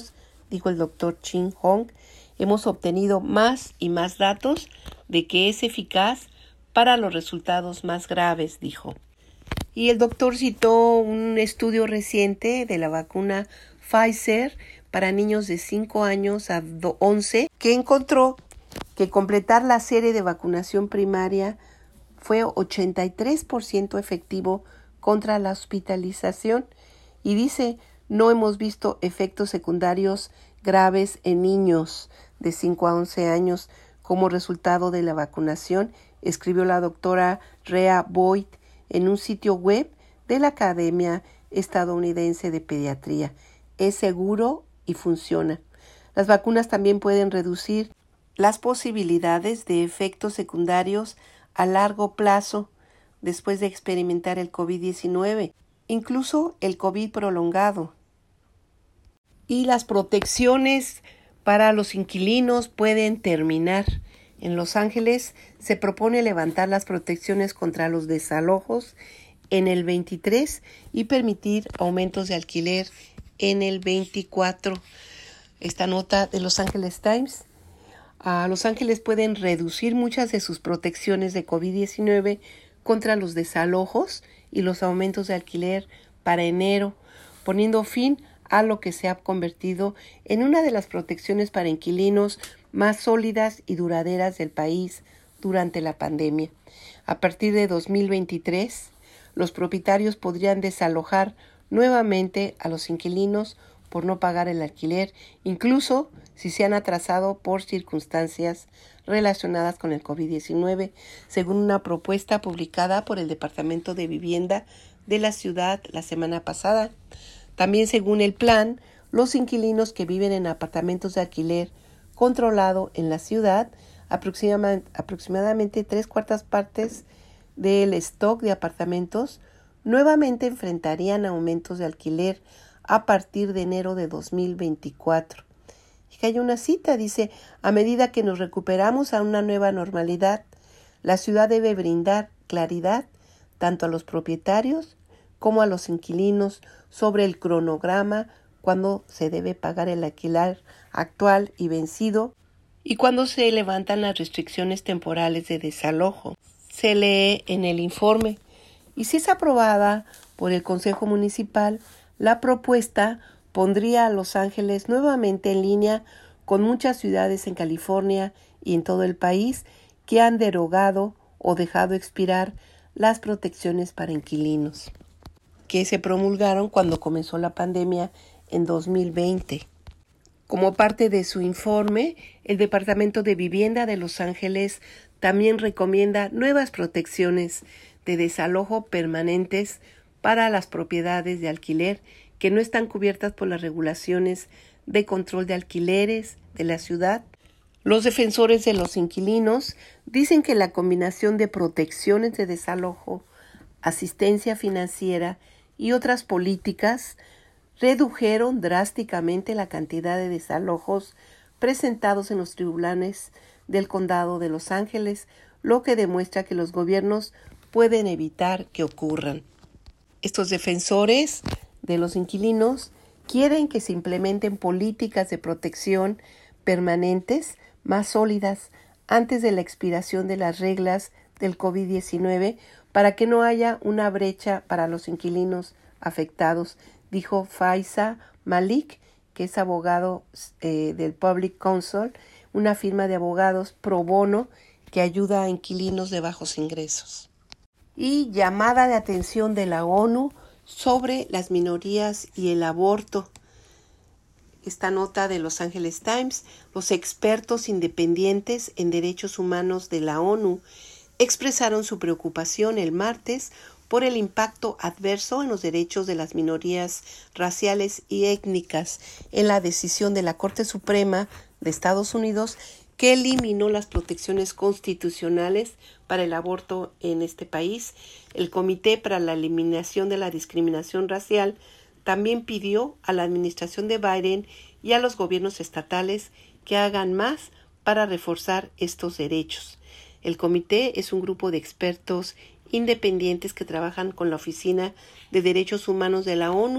dijo el doctor Chin Hong, hemos obtenido más y más datos de que es eficaz para los resultados más graves, dijo. Y el doctor citó un estudio reciente de la vacuna Pfizer para niños de 5 años a 11 que encontró que completar la serie de vacunación primaria fue 83% efectivo contra la hospitalización y dice, no hemos visto efectos secundarios graves en niños de 5 a 11 años como resultado de la vacunación, escribió la doctora Rhea Boyd en un sitio web de la Academia Estadounidense de Pediatría. Es seguro y funciona. Las vacunas también pueden reducir las posibilidades de efectos secundarios a largo plazo después de experimentar el COVID-19, incluso el COVID prolongado. Y las protecciones para los inquilinos pueden terminar. En Los Ángeles se propone levantar las protecciones contra los desalojos en el 23 y permitir aumentos de alquiler en el 24. Esta nota de Los Angeles Times. Los Ángeles pueden reducir muchas de sus protecciones de COVID-19 contra los desalojos y los aumentos de alquiler para enero, poniendo fin a lo que se ha convertido en una de las protecciones para inquilinos más sólidas y duraderas del país durante la pandemia. A partir de 2023, los propietarios podrían desalojar nuevamente a los inquilinos por no pagar el alquiler, incluso si se han atrasado por circunstancias relacionadas con el COVID-19, según una propuesta publicada por el Departamento de Vivienda de la ciudad la semana pasada. También, según el plan, los inquilinos que viven en apartamentos de alquiler controlado en la ciudad, aproximadamente 3/4 partes del stock de apartamentos, nuevamente enfrentarían aumentos de alquiler a partir de enero de 2024. Y hay una cita, dice, a medida que nos recuperamos a una nueva normalidad, la ciudad debe brindar claridad tanto a los propietarios como a los inquilinos sobre el cronograma cuando se debe pagar el alquiler actual y vencido y cuando se levantan las restricciones temporales de desalojo. Se lee en el informe y si es aprobada por el Consejo Municipal, la propuesta pondría a Los Ángeles nuevamente en línea con muchas ciudades en California y en todo el país que han derogado o dejado expirar las protecciones para inquilinos, que se promulgaron cuando comenzó la pandemia en 2020. Como parte de su informe, el Departamento de Vivienda de Los Ángeles también recomienda nuevas protecciones de desalojo permanentes para las propiedades de alquiler que no están cubiertas por las regulaciones de control de alquileres de la ciudad. Los defensores de los inquilinos dicen que la combinación de protecciones de desalojo, asistencia financiera y otras políticas redujeron drásticamente la cantidad de desalojos presentados en los tribunales del condado de Los Ángeles, lo que demuestra que los gobiernos pueden evitar que ocurran. Estos defensores de los inquilinos quieren que se implementen políticas de protección permanentes más sólidas antes de la expiración de las reglas del COVID-19 para que no haya una brecha para los inquilinos afectados, dijo Faiza Malik, que es abogado del Public Counsel, una firma de abogados pro bono que ayuda a inquilinos de bajos ingresos. Y llamada de atención de la ONU sobre las minorías y el aborto. Esta nota de Los Angeles Times, los expertos independientes en derechos humanos de la ONU expresaron su preocupación el martes por el impacto adverso en los derechos de las minorías raciales y étnicas en la decisión de la Corte Suprema de Estados Unidos que eliminó las protecciones constitucionales para el aborto en este país. El Comité para la Eliminación de la Discriminación Racial también pidió a la administración de Biden y a los gobiernos estatales que hagan más para reforzar estos derechos. El comité es un grupo de expertos independientes que trabajan con la Oficina de Derechos Humanos de la ONU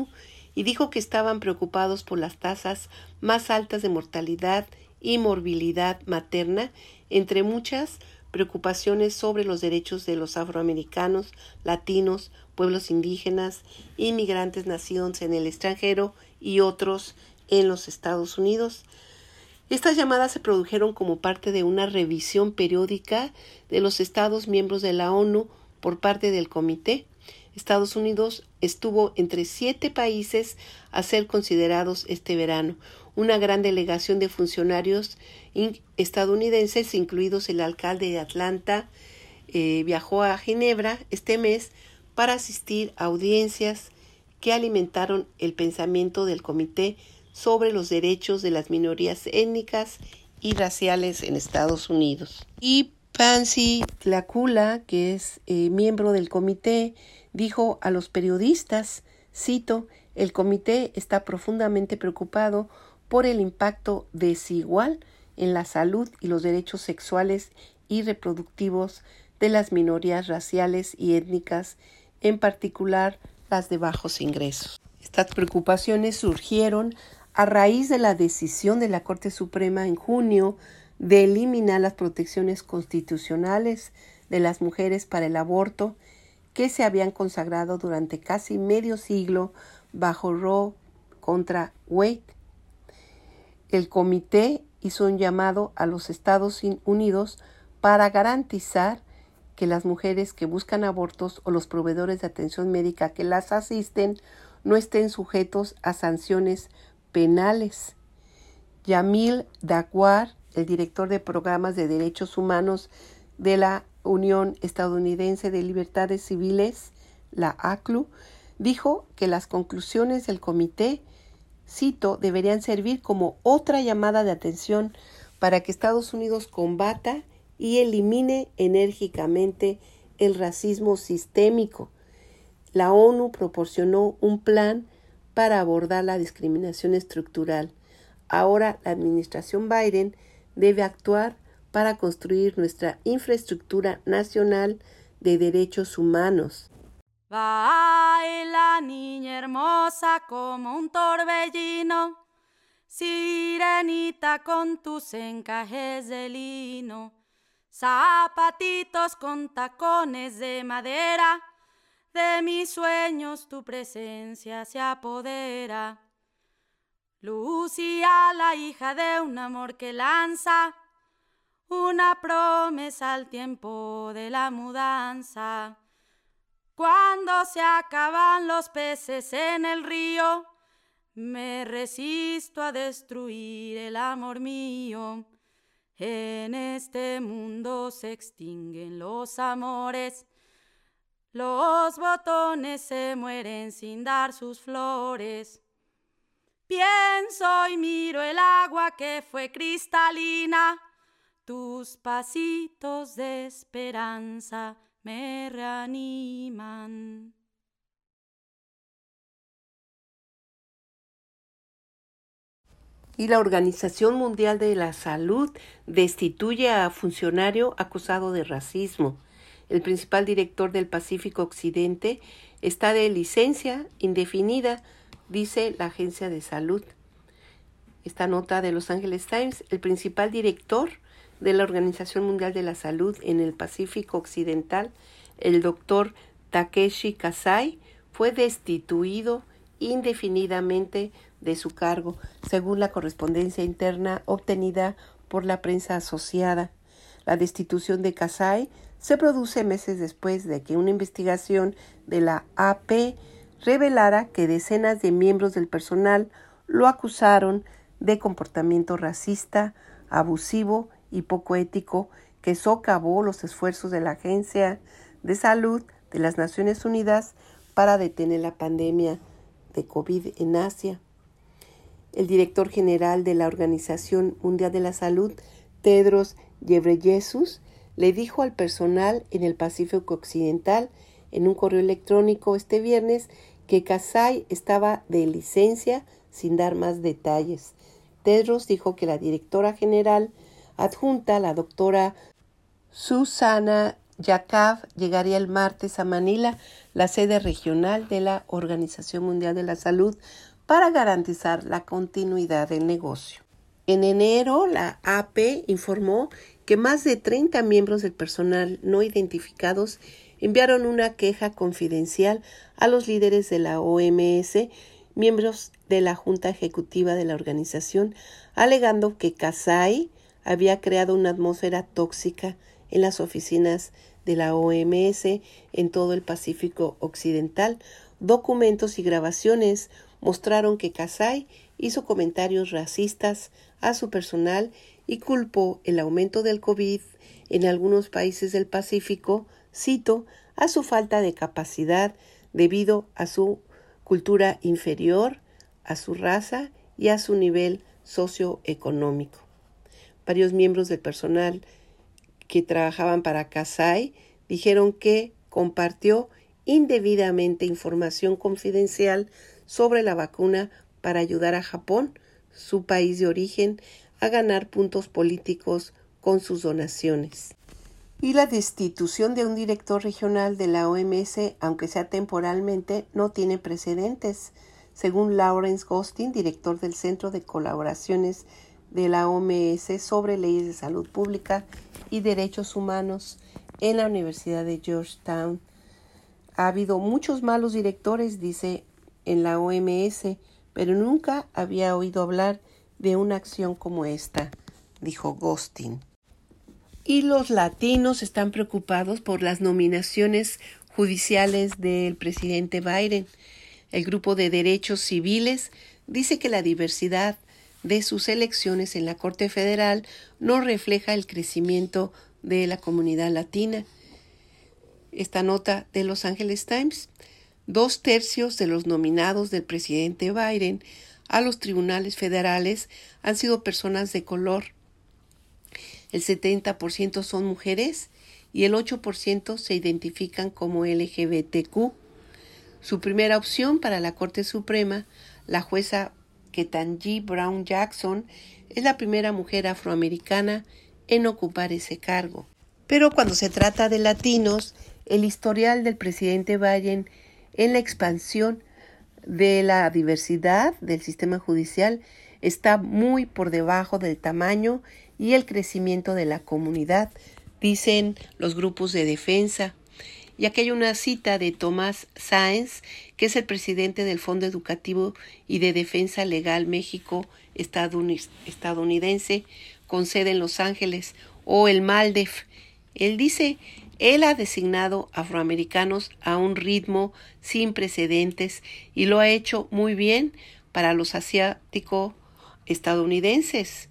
y dijo que estaban preocupados por las tasas más altas de mortalidad y morbilidad materna, entre muchas preocupaciones sobre los derechos de los afroamericanos, latinos, pueblos indígenas, inmigrantes nacidos en el extranjero y otros en los Estados Unidos. Estas llamadas se produjeron como parte de una revisión periódica de los Estados miembros de la ONU por parte del Comité. Estados Unidos estuvo entre 7 países a ser considerados este verano. Una gran delegación de funcionarios estadounidenses, incluidos el alcalde de Atlanta, viajó a Ginebra este mes para asistir a audiencias que alimentaron el pensamiento del Comité sobre los derechos de las minorías étnicas y raciales en Estados Unidos. Y Pansy Tlakula, que es miembro del comité, dijo a los periodistas, cito, el comité está profundamente preocupado por el impacto desigual en la salud y los derechos sexuales y reproductivos de las minorías raciales y étnicas, en particular las de bajos ingresos. Estas preocupaciones surgieron a raíz de la decisión de la Corte Suprema en junio de eliminar las protecciones constitucionales de las mujeres para el aborto que se habían consagrado durante casi medio siglo bajo Roe contra Wade. El comité hizo un llamado a los Estados Unidos para garantizar que las mujeres que buscan abortos o los proveedores de atención médica que las asisten no estén sujetos a sanciones penales. Yamil Dakwar, el director de programas de derechos humanos de la Unión Estadounidense de Libertades Civiles, la ACLU, dijo que las conclusiones del comité, cito, deberían servir como otra llamada de atención para que Estados Unidos combata y elimine enérgicamente el racismo sistémico. La ONU proporcionó un plan para abordar la discriminación estructural. Ahora la administración Biden debe actuar para construir nuestra infraestructura nacional de derechos humanos. Baila, niña hermosa, como un torbellino, sirenita con tus encajes de lino, zapatitos con tacones de madera, de mis sueños tu presencia se apodera. Lucía, la hija de un amor que lanza una promesa al tiempo de la mudanza. Cuando se acaban los peces en el río, me resisto a destruir el amor mío. En este mundo se extinguen los amores, los botones se mueren sin dar sus flores. Pienso y miro el agua que fue cristalina, tus pasitos de esperanza me reaniman. Y la Organización Mundial de la Salud destituye a funcionario acusado de racismo. El principal director del Pacífico Occidente está de licencia indefinida, dice la agencia de salud. Esta nota de Los Angeles Times, el principal director de la Organización Mundial de la Salud en el Pacífico Occidental, el doctor Takeshi Kasai, fue destituido indefinidamente de su cargo, según la correspondencia interna obtenida por la prensa asociada. La destitución de Kasai se produce meses después de que una investigación de la AP revelara que decenas de miembros del personal lo acusaron de comportamiento racista, abusivo y poco ético que socavó los esfuerzos de la Agencia de Salud de las Naciones Unidas para detener la pandemia de COVID en Asia. El director general de la Organización Mundial de la Salud, Tedros Ghebreyesus, le dijo al personal en el Pacífico Occidental en un correo electrónico este viernes que Kasai estaba de licencia sin dar más detalles. Tedros dijo que la directora general adjunta, la doctora Susana Jakob llegaría el martes a Manila, la sede regional de la Organización Mundial de la Salud, para garantizar la continuidad del negocio. En enero, la AP informó que más de 30 miembros del personal no identificados enviaron una queja confidencial a los líderes de la OMS, miembros de la Junta Ejecutiva de la organización, alegando que Kasai había creado una atmósfera tóxica en las oficinas de la OMS en todo el Pacífico Occidental. Documentos y grabaciones mostraron que Kasai hizo comentarios racistas a su personal y culpó el aumento del COVID en algunos países del Pacífico, cito, a su falta de capacidad debido a su cultura inferior, a su raza y a su nivel socioeconómico. Varios miembros del personal que trabajaban para Kasai dijeron que compartió indebidamente información confidencial sobre la vacuna para ayudar a Japón, su país de origen, a ganar puntos políticos con sus donaciones. Y la destitución de un director regional de la OMS, aunque sea temporalmente, no tiene precedentes. Según Lawrence Gostin, director del Centro de Colaboraciones de la OMS sobre leyes de salud pública y derechos humanos en la Universidad de Georgetown. Ha habido muchos malos directores, dice, en la OMS, pero nunca había oído hablar de una acción como esta, dijo Gostin. Y los latinos están preocupados por las nominaciones judiciales del presidente Biden. El grupo de derechos civiles dice que la diversidad de sus elecciones en la Corte Federal no refleja el crecimiento de la comunidad latina. Esta nota de Los Angeles Times: 2/3 de los nominados del presidente Biden a los tribunales federales han sido personas de color. El 70% son mujeres y el 8% se identifican como LGBTQ. Su primera opción para la Corte Suprema, la jueza Ketanji Brown Jackson, es la primera mujer afroamericana en ocupar ese cargo. Pero cuando se trata de latinos, el historial del presidente Biden en la expansión de la diversidad del sistema judicial está muy por debajo del tamaño y el crecimiento de la comunidad, dicen los grupos de defensa. Y aquí hay una cita de Tomás Sáenz, que es el presidente del Fondo Educativo y de Defensa Legal México estadounidense, con sede en Los Ángeles, o el MALDEF. Él dice: él ha designado afroamericanos a un ritmo sin precedentes y lo ha hecho muy bien para los asiático-estadounidenses.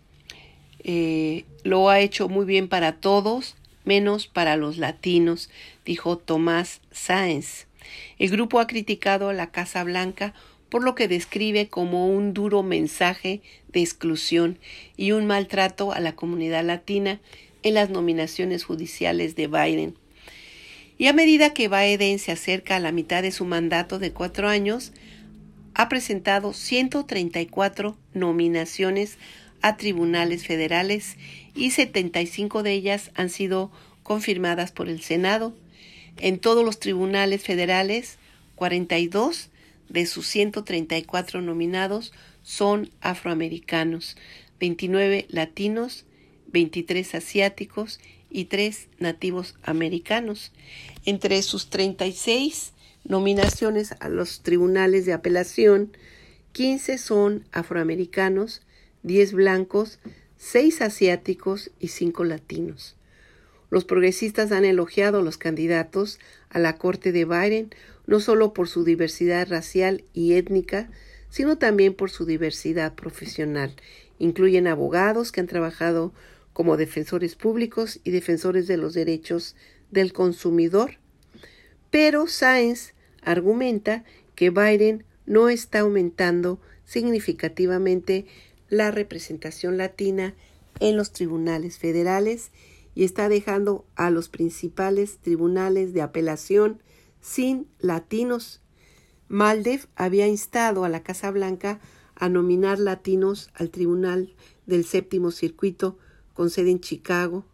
Lo ha hecho muy bien para todos, menos para los latinos, dijo Tomás Sáenz. El grupo ha criticado a la Casa Blanca por lo que describe como un duro mensaje de exclusión y un maltrato a la comunidad latina en las nominaciones judiciales de Biden. Y a medida que Biden se acerca a la mitad de su mandato de 4 años, ha presentado 134 nominaciones a tribunales federales y 75 de ellas han sido confirmadas por el Senado. En todos los tribunales federales, 42 de sus 134 nominados son afroamericanos, 29 latinos, 23 asiáticos y 3 nativos americanos. Entre sus 36 nominaciones a los tribunales de apelación, 15 son afroamericanos, 10 blancos, 6 asiáticos y 5 latinos. Los progresistas han elogiado a los candidatos a la Corte de Biden no solo por su diversidad racial y étnica, sino también por su diversidad profesional. Incluyen abogados que han trabajado como defensores públicos y defensores de los derechos del consumidor. Pero Sáenz argumenta que Biden no está aumentando significativamente la representación latina en los tribunales federales y está dejando a los principales tribunales de apelación sin latinos. MALDEF había instado a la Casa Blanca a nominar latinos al Tribunal del Séptimo Circuito con sede en Chicago.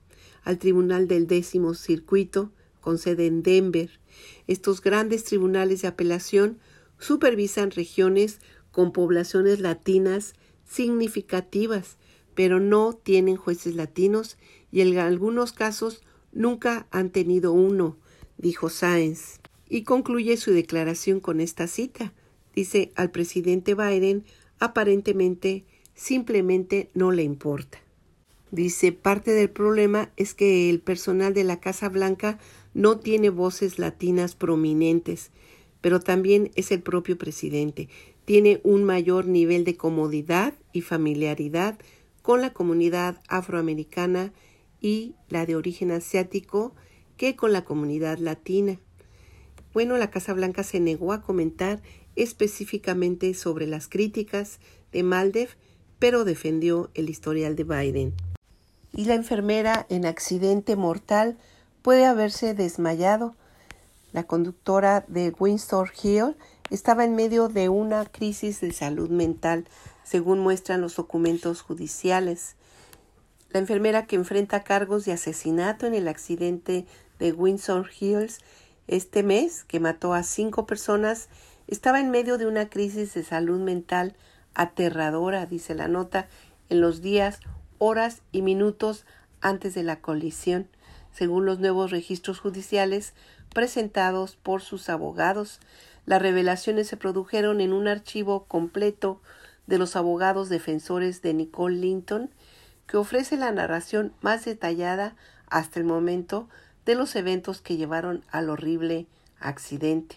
al Tribunal del 10º Circuito, con sede en Denver. Estos grandes tribunales de apelación supervisan regiones con poblaciones latinas significativas, pero no tienen jueces latinos y en algunos casos nunca han tenido uno, dijo Sáenz. Y concluye su declaración con esta cita. Dice, al presidente Biden aparentemente simplemente no le importa. Dice, parte del problema es que el personal de la Casa Blanca no tiene voces latinas prominentes, pero también es el propio presidente. Tiene un mayor nivel de comodidad y familiaridad con la comunidad afroamericana y la de origen asiático que con la comunidad latina. Bueno, la Casa Blanca se negó a comentar específicamente sobre las críticas de Maldev, pero defendió el historial de Biden. Y la enfermera en accidente mortal puede haberse desmayado. La conductora de Windsor Hill estaba en medio de una crisis de salud mental, según muestran los documentos judiciales. La enfermera que enfrenta cargos de asesinato en el accidente de Windsor Hills este mes, que mató a 5 personas, estaba en medio de una crisis de salud mental aterradora, dice la nota, en los días, horas y minutos antes de la colisión, según los nuevos registros judiciales presentados por sus abogados. Las revelaciones se produjeron en un archivo completo de los abogados defensores de Nicole Linton, que ofrece la narración más detallada hasta el momento de los eventos que llevaron al horrible accidente.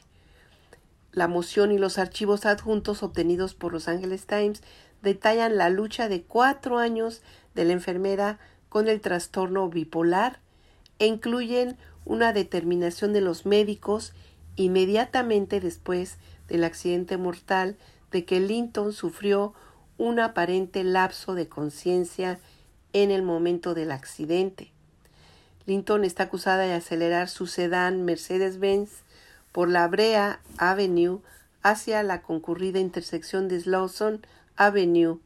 La moción y los archivos adjuntos obtenidos por Los Angeles Times detallan la lucha de 4 años de la enfermera con el trastorno bipolar e incluyen una determinación de los médicos inmediatamente después del accidente mortal de que Linton sufrió un aparente lapso de conciencia en el momento del accidente. Linton está acusada de acelerar su sedán Mercedes-Benz por la Brea Avenue hacia la concurrida intersección de Slauson Avenue.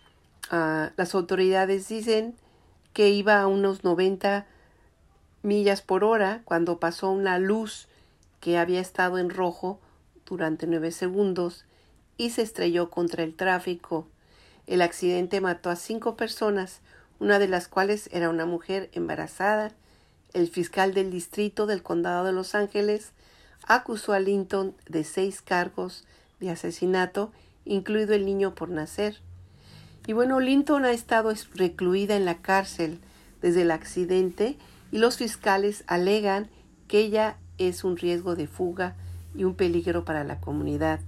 Las autoridades dicen que iba a unos 90 millas por hora cuando pasó una luz que había estado en rojo durante 9 segundos y se estrelló contra el tráfico. El accidente mató a 5 personas, una de las cuales era una mujer embarazada. El fiscal del distrito del condado de Los Ángeles acusó a Linton de 6 cargos de asesinato, incluido el niño por nacer. Y bueno, Linton ha estado recluida en la cárcel desde el accidente y los fiscales alegan que ella es un riesgo de fuga y un peligro para la comunidad.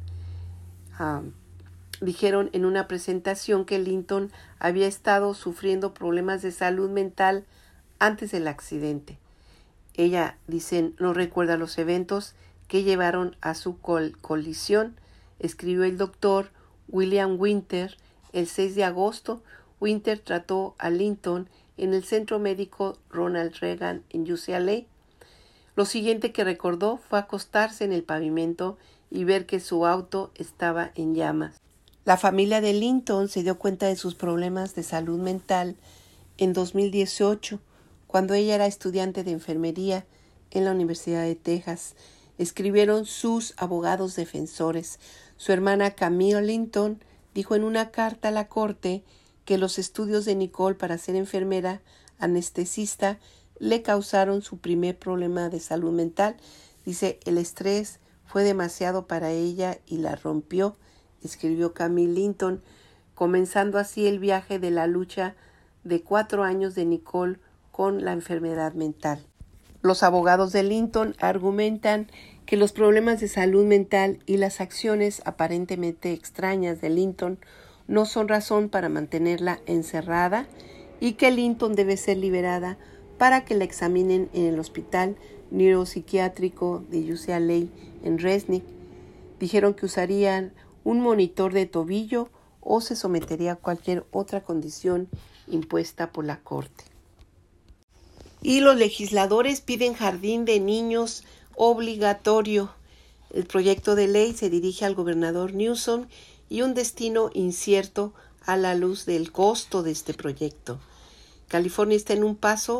Dijeron en una presentación que Linton había estado sufriendo problemas de salud mental antes del accidente. Ella, dicen, no recuerda los eventos que llevaron a su colisión, escribió el doctor William Winter el 6 de agosto. Winter trató a Linton en el Centro Médico Ronald Reagan en UCLA. Lo siguiente que recordó fue acostarse en el pavimento y ver que su auto estaba en llamas. La familia de Linton se dio cuenta de sus problemas de salud mental en 2018, cuando ella era estudiante de enfermería en la Universidad de Texas. Escribieron sus abogados defensores. Su hermana Camille Linton dijo en una carta a la corte que los estudios de Nicole para ser enfermera anestesista le causaron su primer problema de salud mental. Dice, el estrés fue demasiado para ella y la rompió, escribió Camille Linton, comenzando así el viaje de la lucha de 4 años de Nicole con la enfermedad mental. Los abogados de Linton argumentan que los problemas de salud mental y las acciones aparentemente extrañas de Linton no son razón para mantenerla encerrada y que Linton debe ser liberada para que la examinen en el hospital neuropsiquiátrico de UCLA en Resnick. Dijeron que usarían un monitor de tobillo o se sometería a cualquier otra condición impuesta por la corte. Y los legisladores piden jardín de niños obligatorio. El proyecto de ley se dirige al gobernador Newsom y un destino incierto a la luz del costo de este proyecto. California está en un paso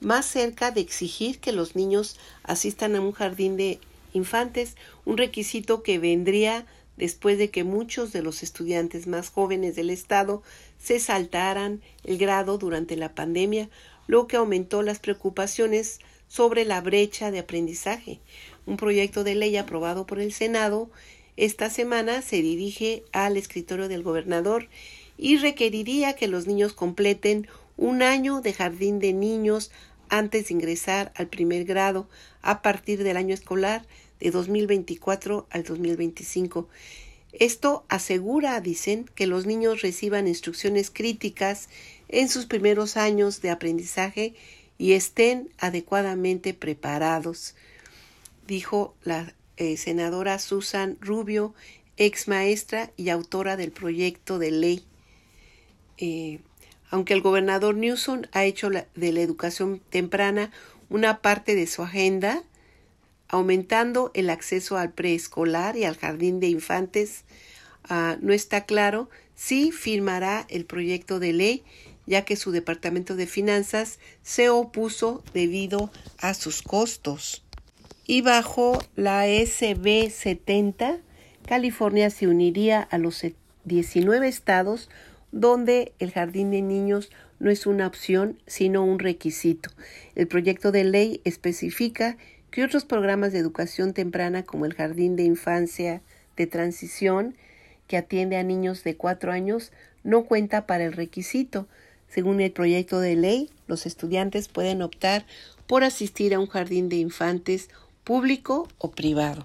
más cerca de exigir que los niños asistan a un jardín de infantes, un requisito que vendría después de que muchos de los estudiantes más jóvenes del estado se saltaran el grado durante la pandemia, lo que aumentó las preocupaciones sobre la brecha de aprendizaje. Un proyecto de ley aprobado por el Senado esta semana se dirige al escritorio del gobernador y requeriría que los niños completen un año de jardín de niños antes de ingresar al primer grado a partir del año escolar de 2024 al 2025. Esto asegura, dicen, que los niños reciban instrucciones críticas en sus primeros años de aprendizaje y estén adecuadamente preparados, dijo la senadora Susan Rubio, ex maestra y autora del proyecto de ley. Aunque el gobernador Newsom ha hecho de la educación temprana una parte de su agenda, aumentando el acceso al preescolar y al jardín de infantes, no está claro si firmará el proyecto de ley, ya que su departamento de finanzas se opuso debido a sus costos. Y bajo la SB 70, California se uniría a los 19 estados donde el jardín de niños no es una opción, sino un requisito. El proyecto de ley especifica que otros programas de educación temprana, como el jardín de infancia de transición, que atiende a niños de 4 años, no cuenta para el requisito. Según el proyecto de ley, los estudiantes pueden optar por asistir a un jardín de infantes público o privado.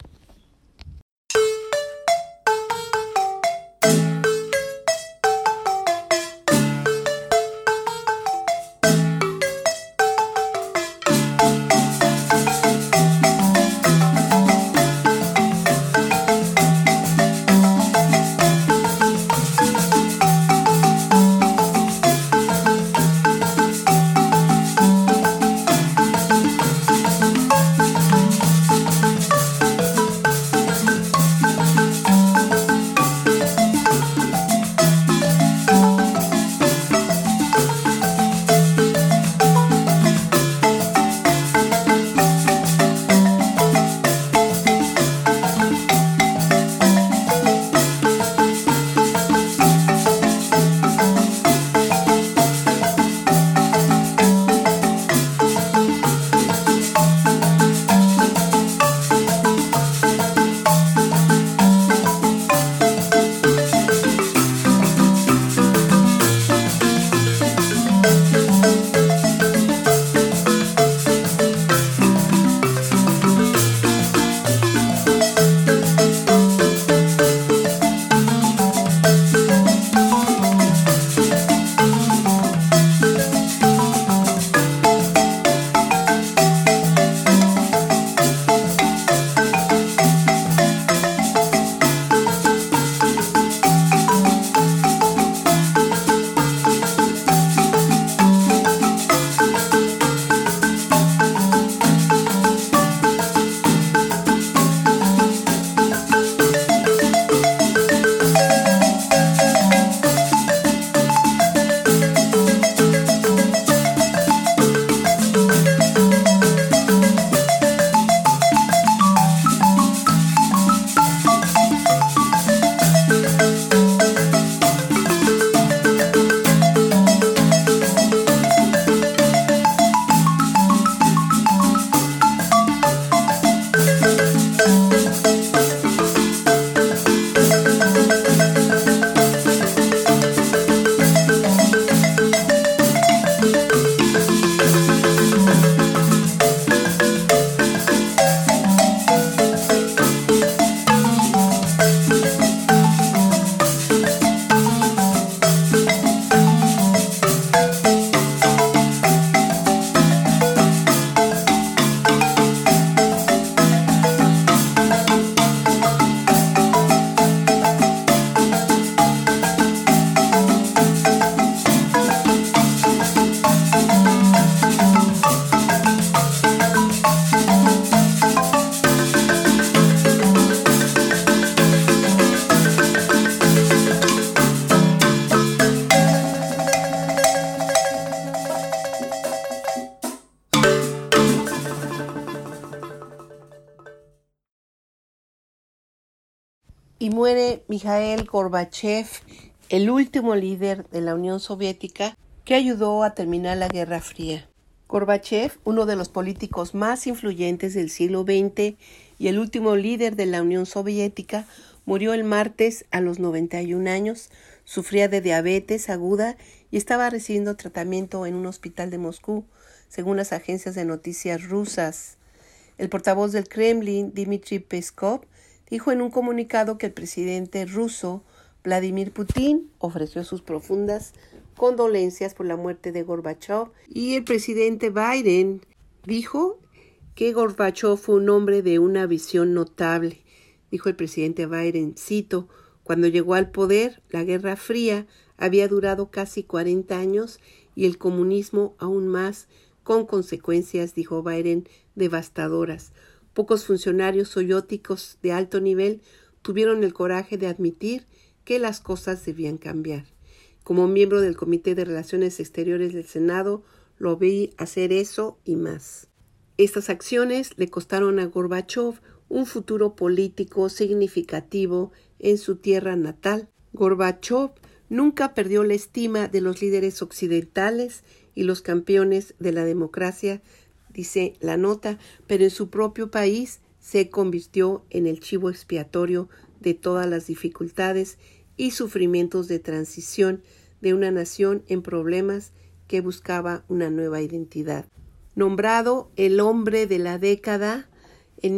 Y muere Mikhail Gorbachev, el último líder de la Unión Soviética que ayudó a terminar la Guerra Fría. Gorbachev, uno de los políticos más influyentes del siglo XX y el último líder de la Unión Soviética, murió el martes a los 91 años, sufría de diabetes aguda y estaba recibiendo tratamiento en un hospital de Moscú, según las agencias de noticias rusas. El portavoz del Kremlin, Dmitry Peskov, dijo en un comunicado que el presidente ruso, Vladimir Putin, ofreció sus profundas condolencias por la muerte de Gorbachev, y el presidente Biden dijo que Gorbachev fue un hombre de una visión notable. Dijo el presidente Biden, cito, cuando llegó al poder, la Guerra Fría había durado casi 40 años y el comunismo aún más, con consecuencias, dijo Biden, devastadoras. Pocos funcionarios soviéticos de alto nivel tuvieron el coraje de admitir que las cosas debían cambiar. Como miembro del Comité de Relaciones Exteriores del Senado, lo vi hacer eso y más. Estas acciones le costaron a Gorbachev un futuro político significativo en su tierra natal. Gorbachev nunca perdió la estima de los líderes occidentales y los campeones de la democracia, dice la nota, pero en su propio país se convirtió en el chivo expiatorio de todas las dificultades y sufrimientos de transición de una nación en problemas que buscaba una nueva identidad. Nombrado el hombre de la década en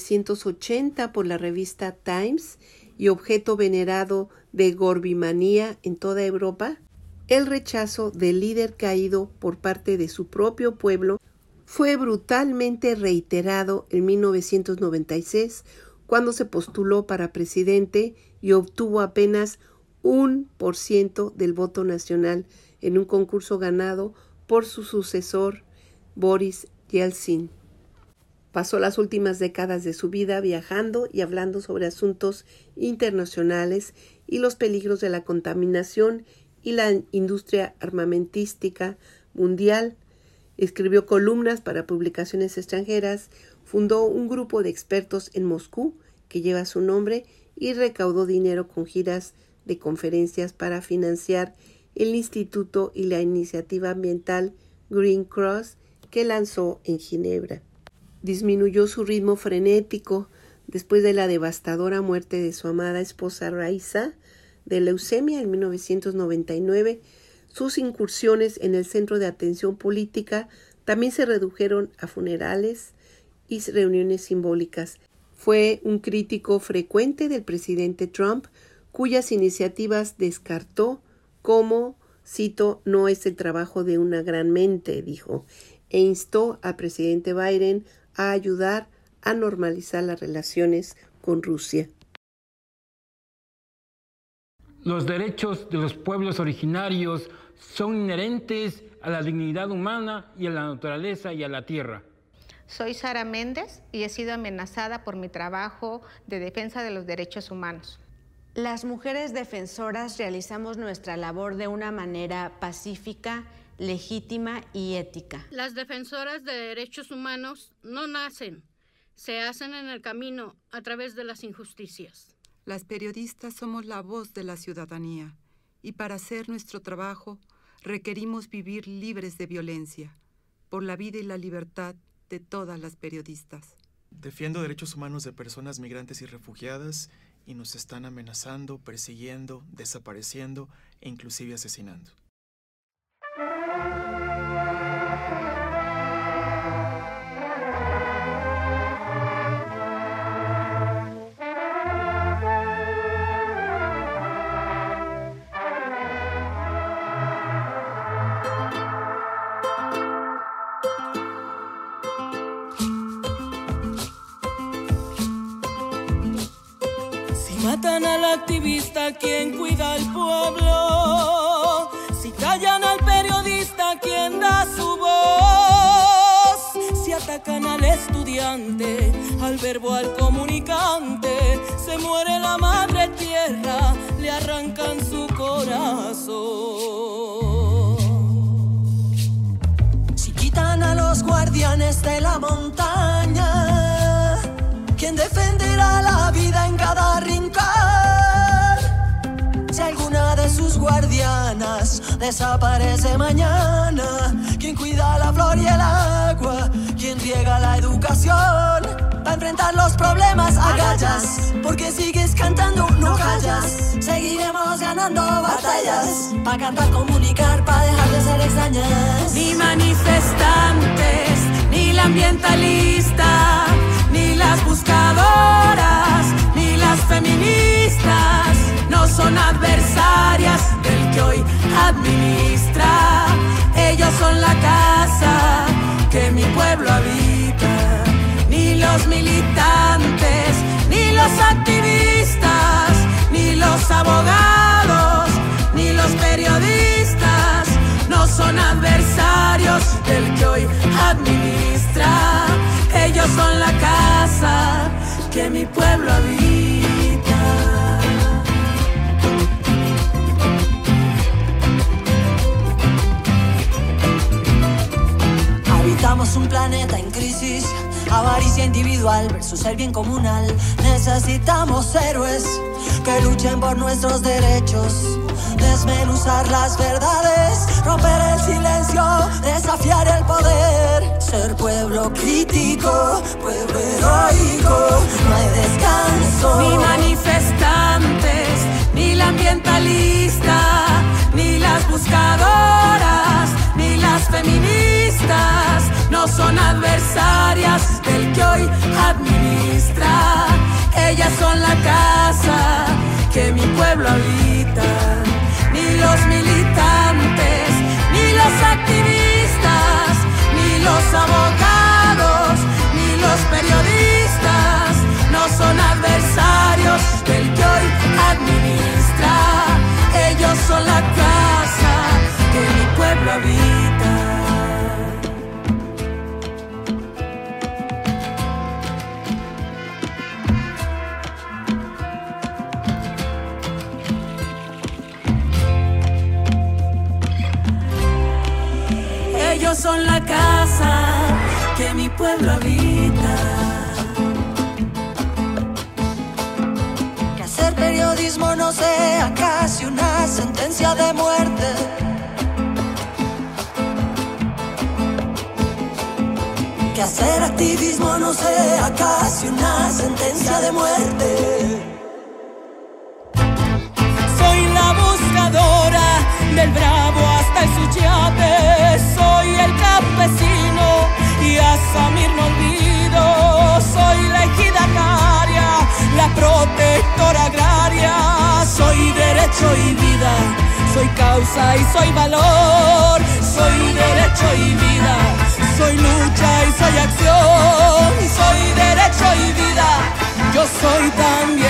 1980 por la revista Times y objeto venerado de gorbimanía en toda Europa, el rechazo del líder caído por parte de su propio pueblo fue brutalmente reiterado en 1996 cuando se postuló para presidente y obtuvo apenas 1% del voto nacional en un concurso ganado por su sucesor Boris Yeltsin. Pasó las últimas décadas de su vida viajando y hablando sobre asuntos internacionales y los peligros de la contaminación y la industria armamentística mundial. Escribió columnas para publicaciones extranjeras, fundó un grupo de expertos en Moscú que lleva su nombre y recaudó dinero con giras de conferencias para financiar el instituto y la iniciativa ambiental Green Cross que lanzó en Ginebra. Disminuyó su ritmo frenético después de la devastadora muerte de su amada esposa Raisa de leucemia en 1999. Sus incursiones en el centro de atención política también se redujeron a funerales y reuniones simbólicas. Fue un crítico frecuente del presidente Trump, cuyas iniciativas descartó como, cito, no es el trabajo de una gran mente, dijo, e instó al presidente Biden a ayudar a normalizar las relaciones con Rusia. Los derechos de los pueblos originarios son inherentes a la dignidad humana y a la naturaleza y a la tierra. Soy Sara Méndez y he sido amenazada por mi trabajo de defensa de los derechos humanos. Las mujeres defensoras realizamos nuestra labor de una manera pacífica, legítima y ética. Las defensoras de derechos humanos no nacen, se hacen en el camino a través de las injusticias. Las periodistas somos la voz de la ciudadanía y para hacer nuestro trabajo requerimos vivir libres de violencia, por la vida y la libertad de todas las periodistas. Defiendo derechos humanos de personas migrantes y refugiadas y nos están amenazando, persiguiendo, desapareciendo e inclusive asesinando. Matan al activista, quien cuida al pueblo. Si callan al periodista, quien da su voz. Si atacan al estudiante, al verbo, al comunicante, se muere la madre tierra, le arrancan su corazón. Si quitan a los guardianes de la montaña, ¿quién defenderá la vida en cada rincón? desaparece mañana. Quien cuida la flor y el agua, quien riega la educación. Pa' enfrentar los problemas agallas, porque sigues cantando, no callas. Seguiremos ganando batallas, pa' cantar, comunicar, pa' dejar de ser extrañas. Ni manifestantes, ni la ambientalista, ni las buscadoras, ni las feministas, no son adversarias del que hoy administra. Ellos son la casa que mi pueblo habita. Ni los militantes, ni los activistas, ni los abogados, ni los periodistas, no son adversarios del que hoy administra. Ellos son la casa que mi pueblo habita. Habitamos un planeta en crisis, avaricia individual versus el bien comunal. Necesitamos héroes que luchen por nuestros derechos, desmenuzar las verdades, romper el silencio, desafiar el poder. Ser pueblo crítico, pueblo heroico, no hay descanso. Ni manifestantes, ni la ambientalista, ni las buscadoras, ni las feministas, no son adversarias del que hoy administra. Ellas son la casa que mi pueblo habita. Ni los militantes, ni los activistas, ni los abogados, ni los periodistas, no son adversarios del que hoy administra. Ellos son la casa que mi pueblo habita. Ellos son la casa que mi pueblo habita. Que hacer periodismo no sea casi una sentencia de muerte. Que hacer activismo no sea casi una sentencia de muerte. Soy la buscadora del Bravo hasta el Suchiate. Soy el campesino y a Samir no olvido. Soy la ejidataria, la protectora agraria. Soy derecho y vida, soy causa y soy valor. Soy derecho y vida, soy lucha y soy acción. Soy derecho y vida, yo soy también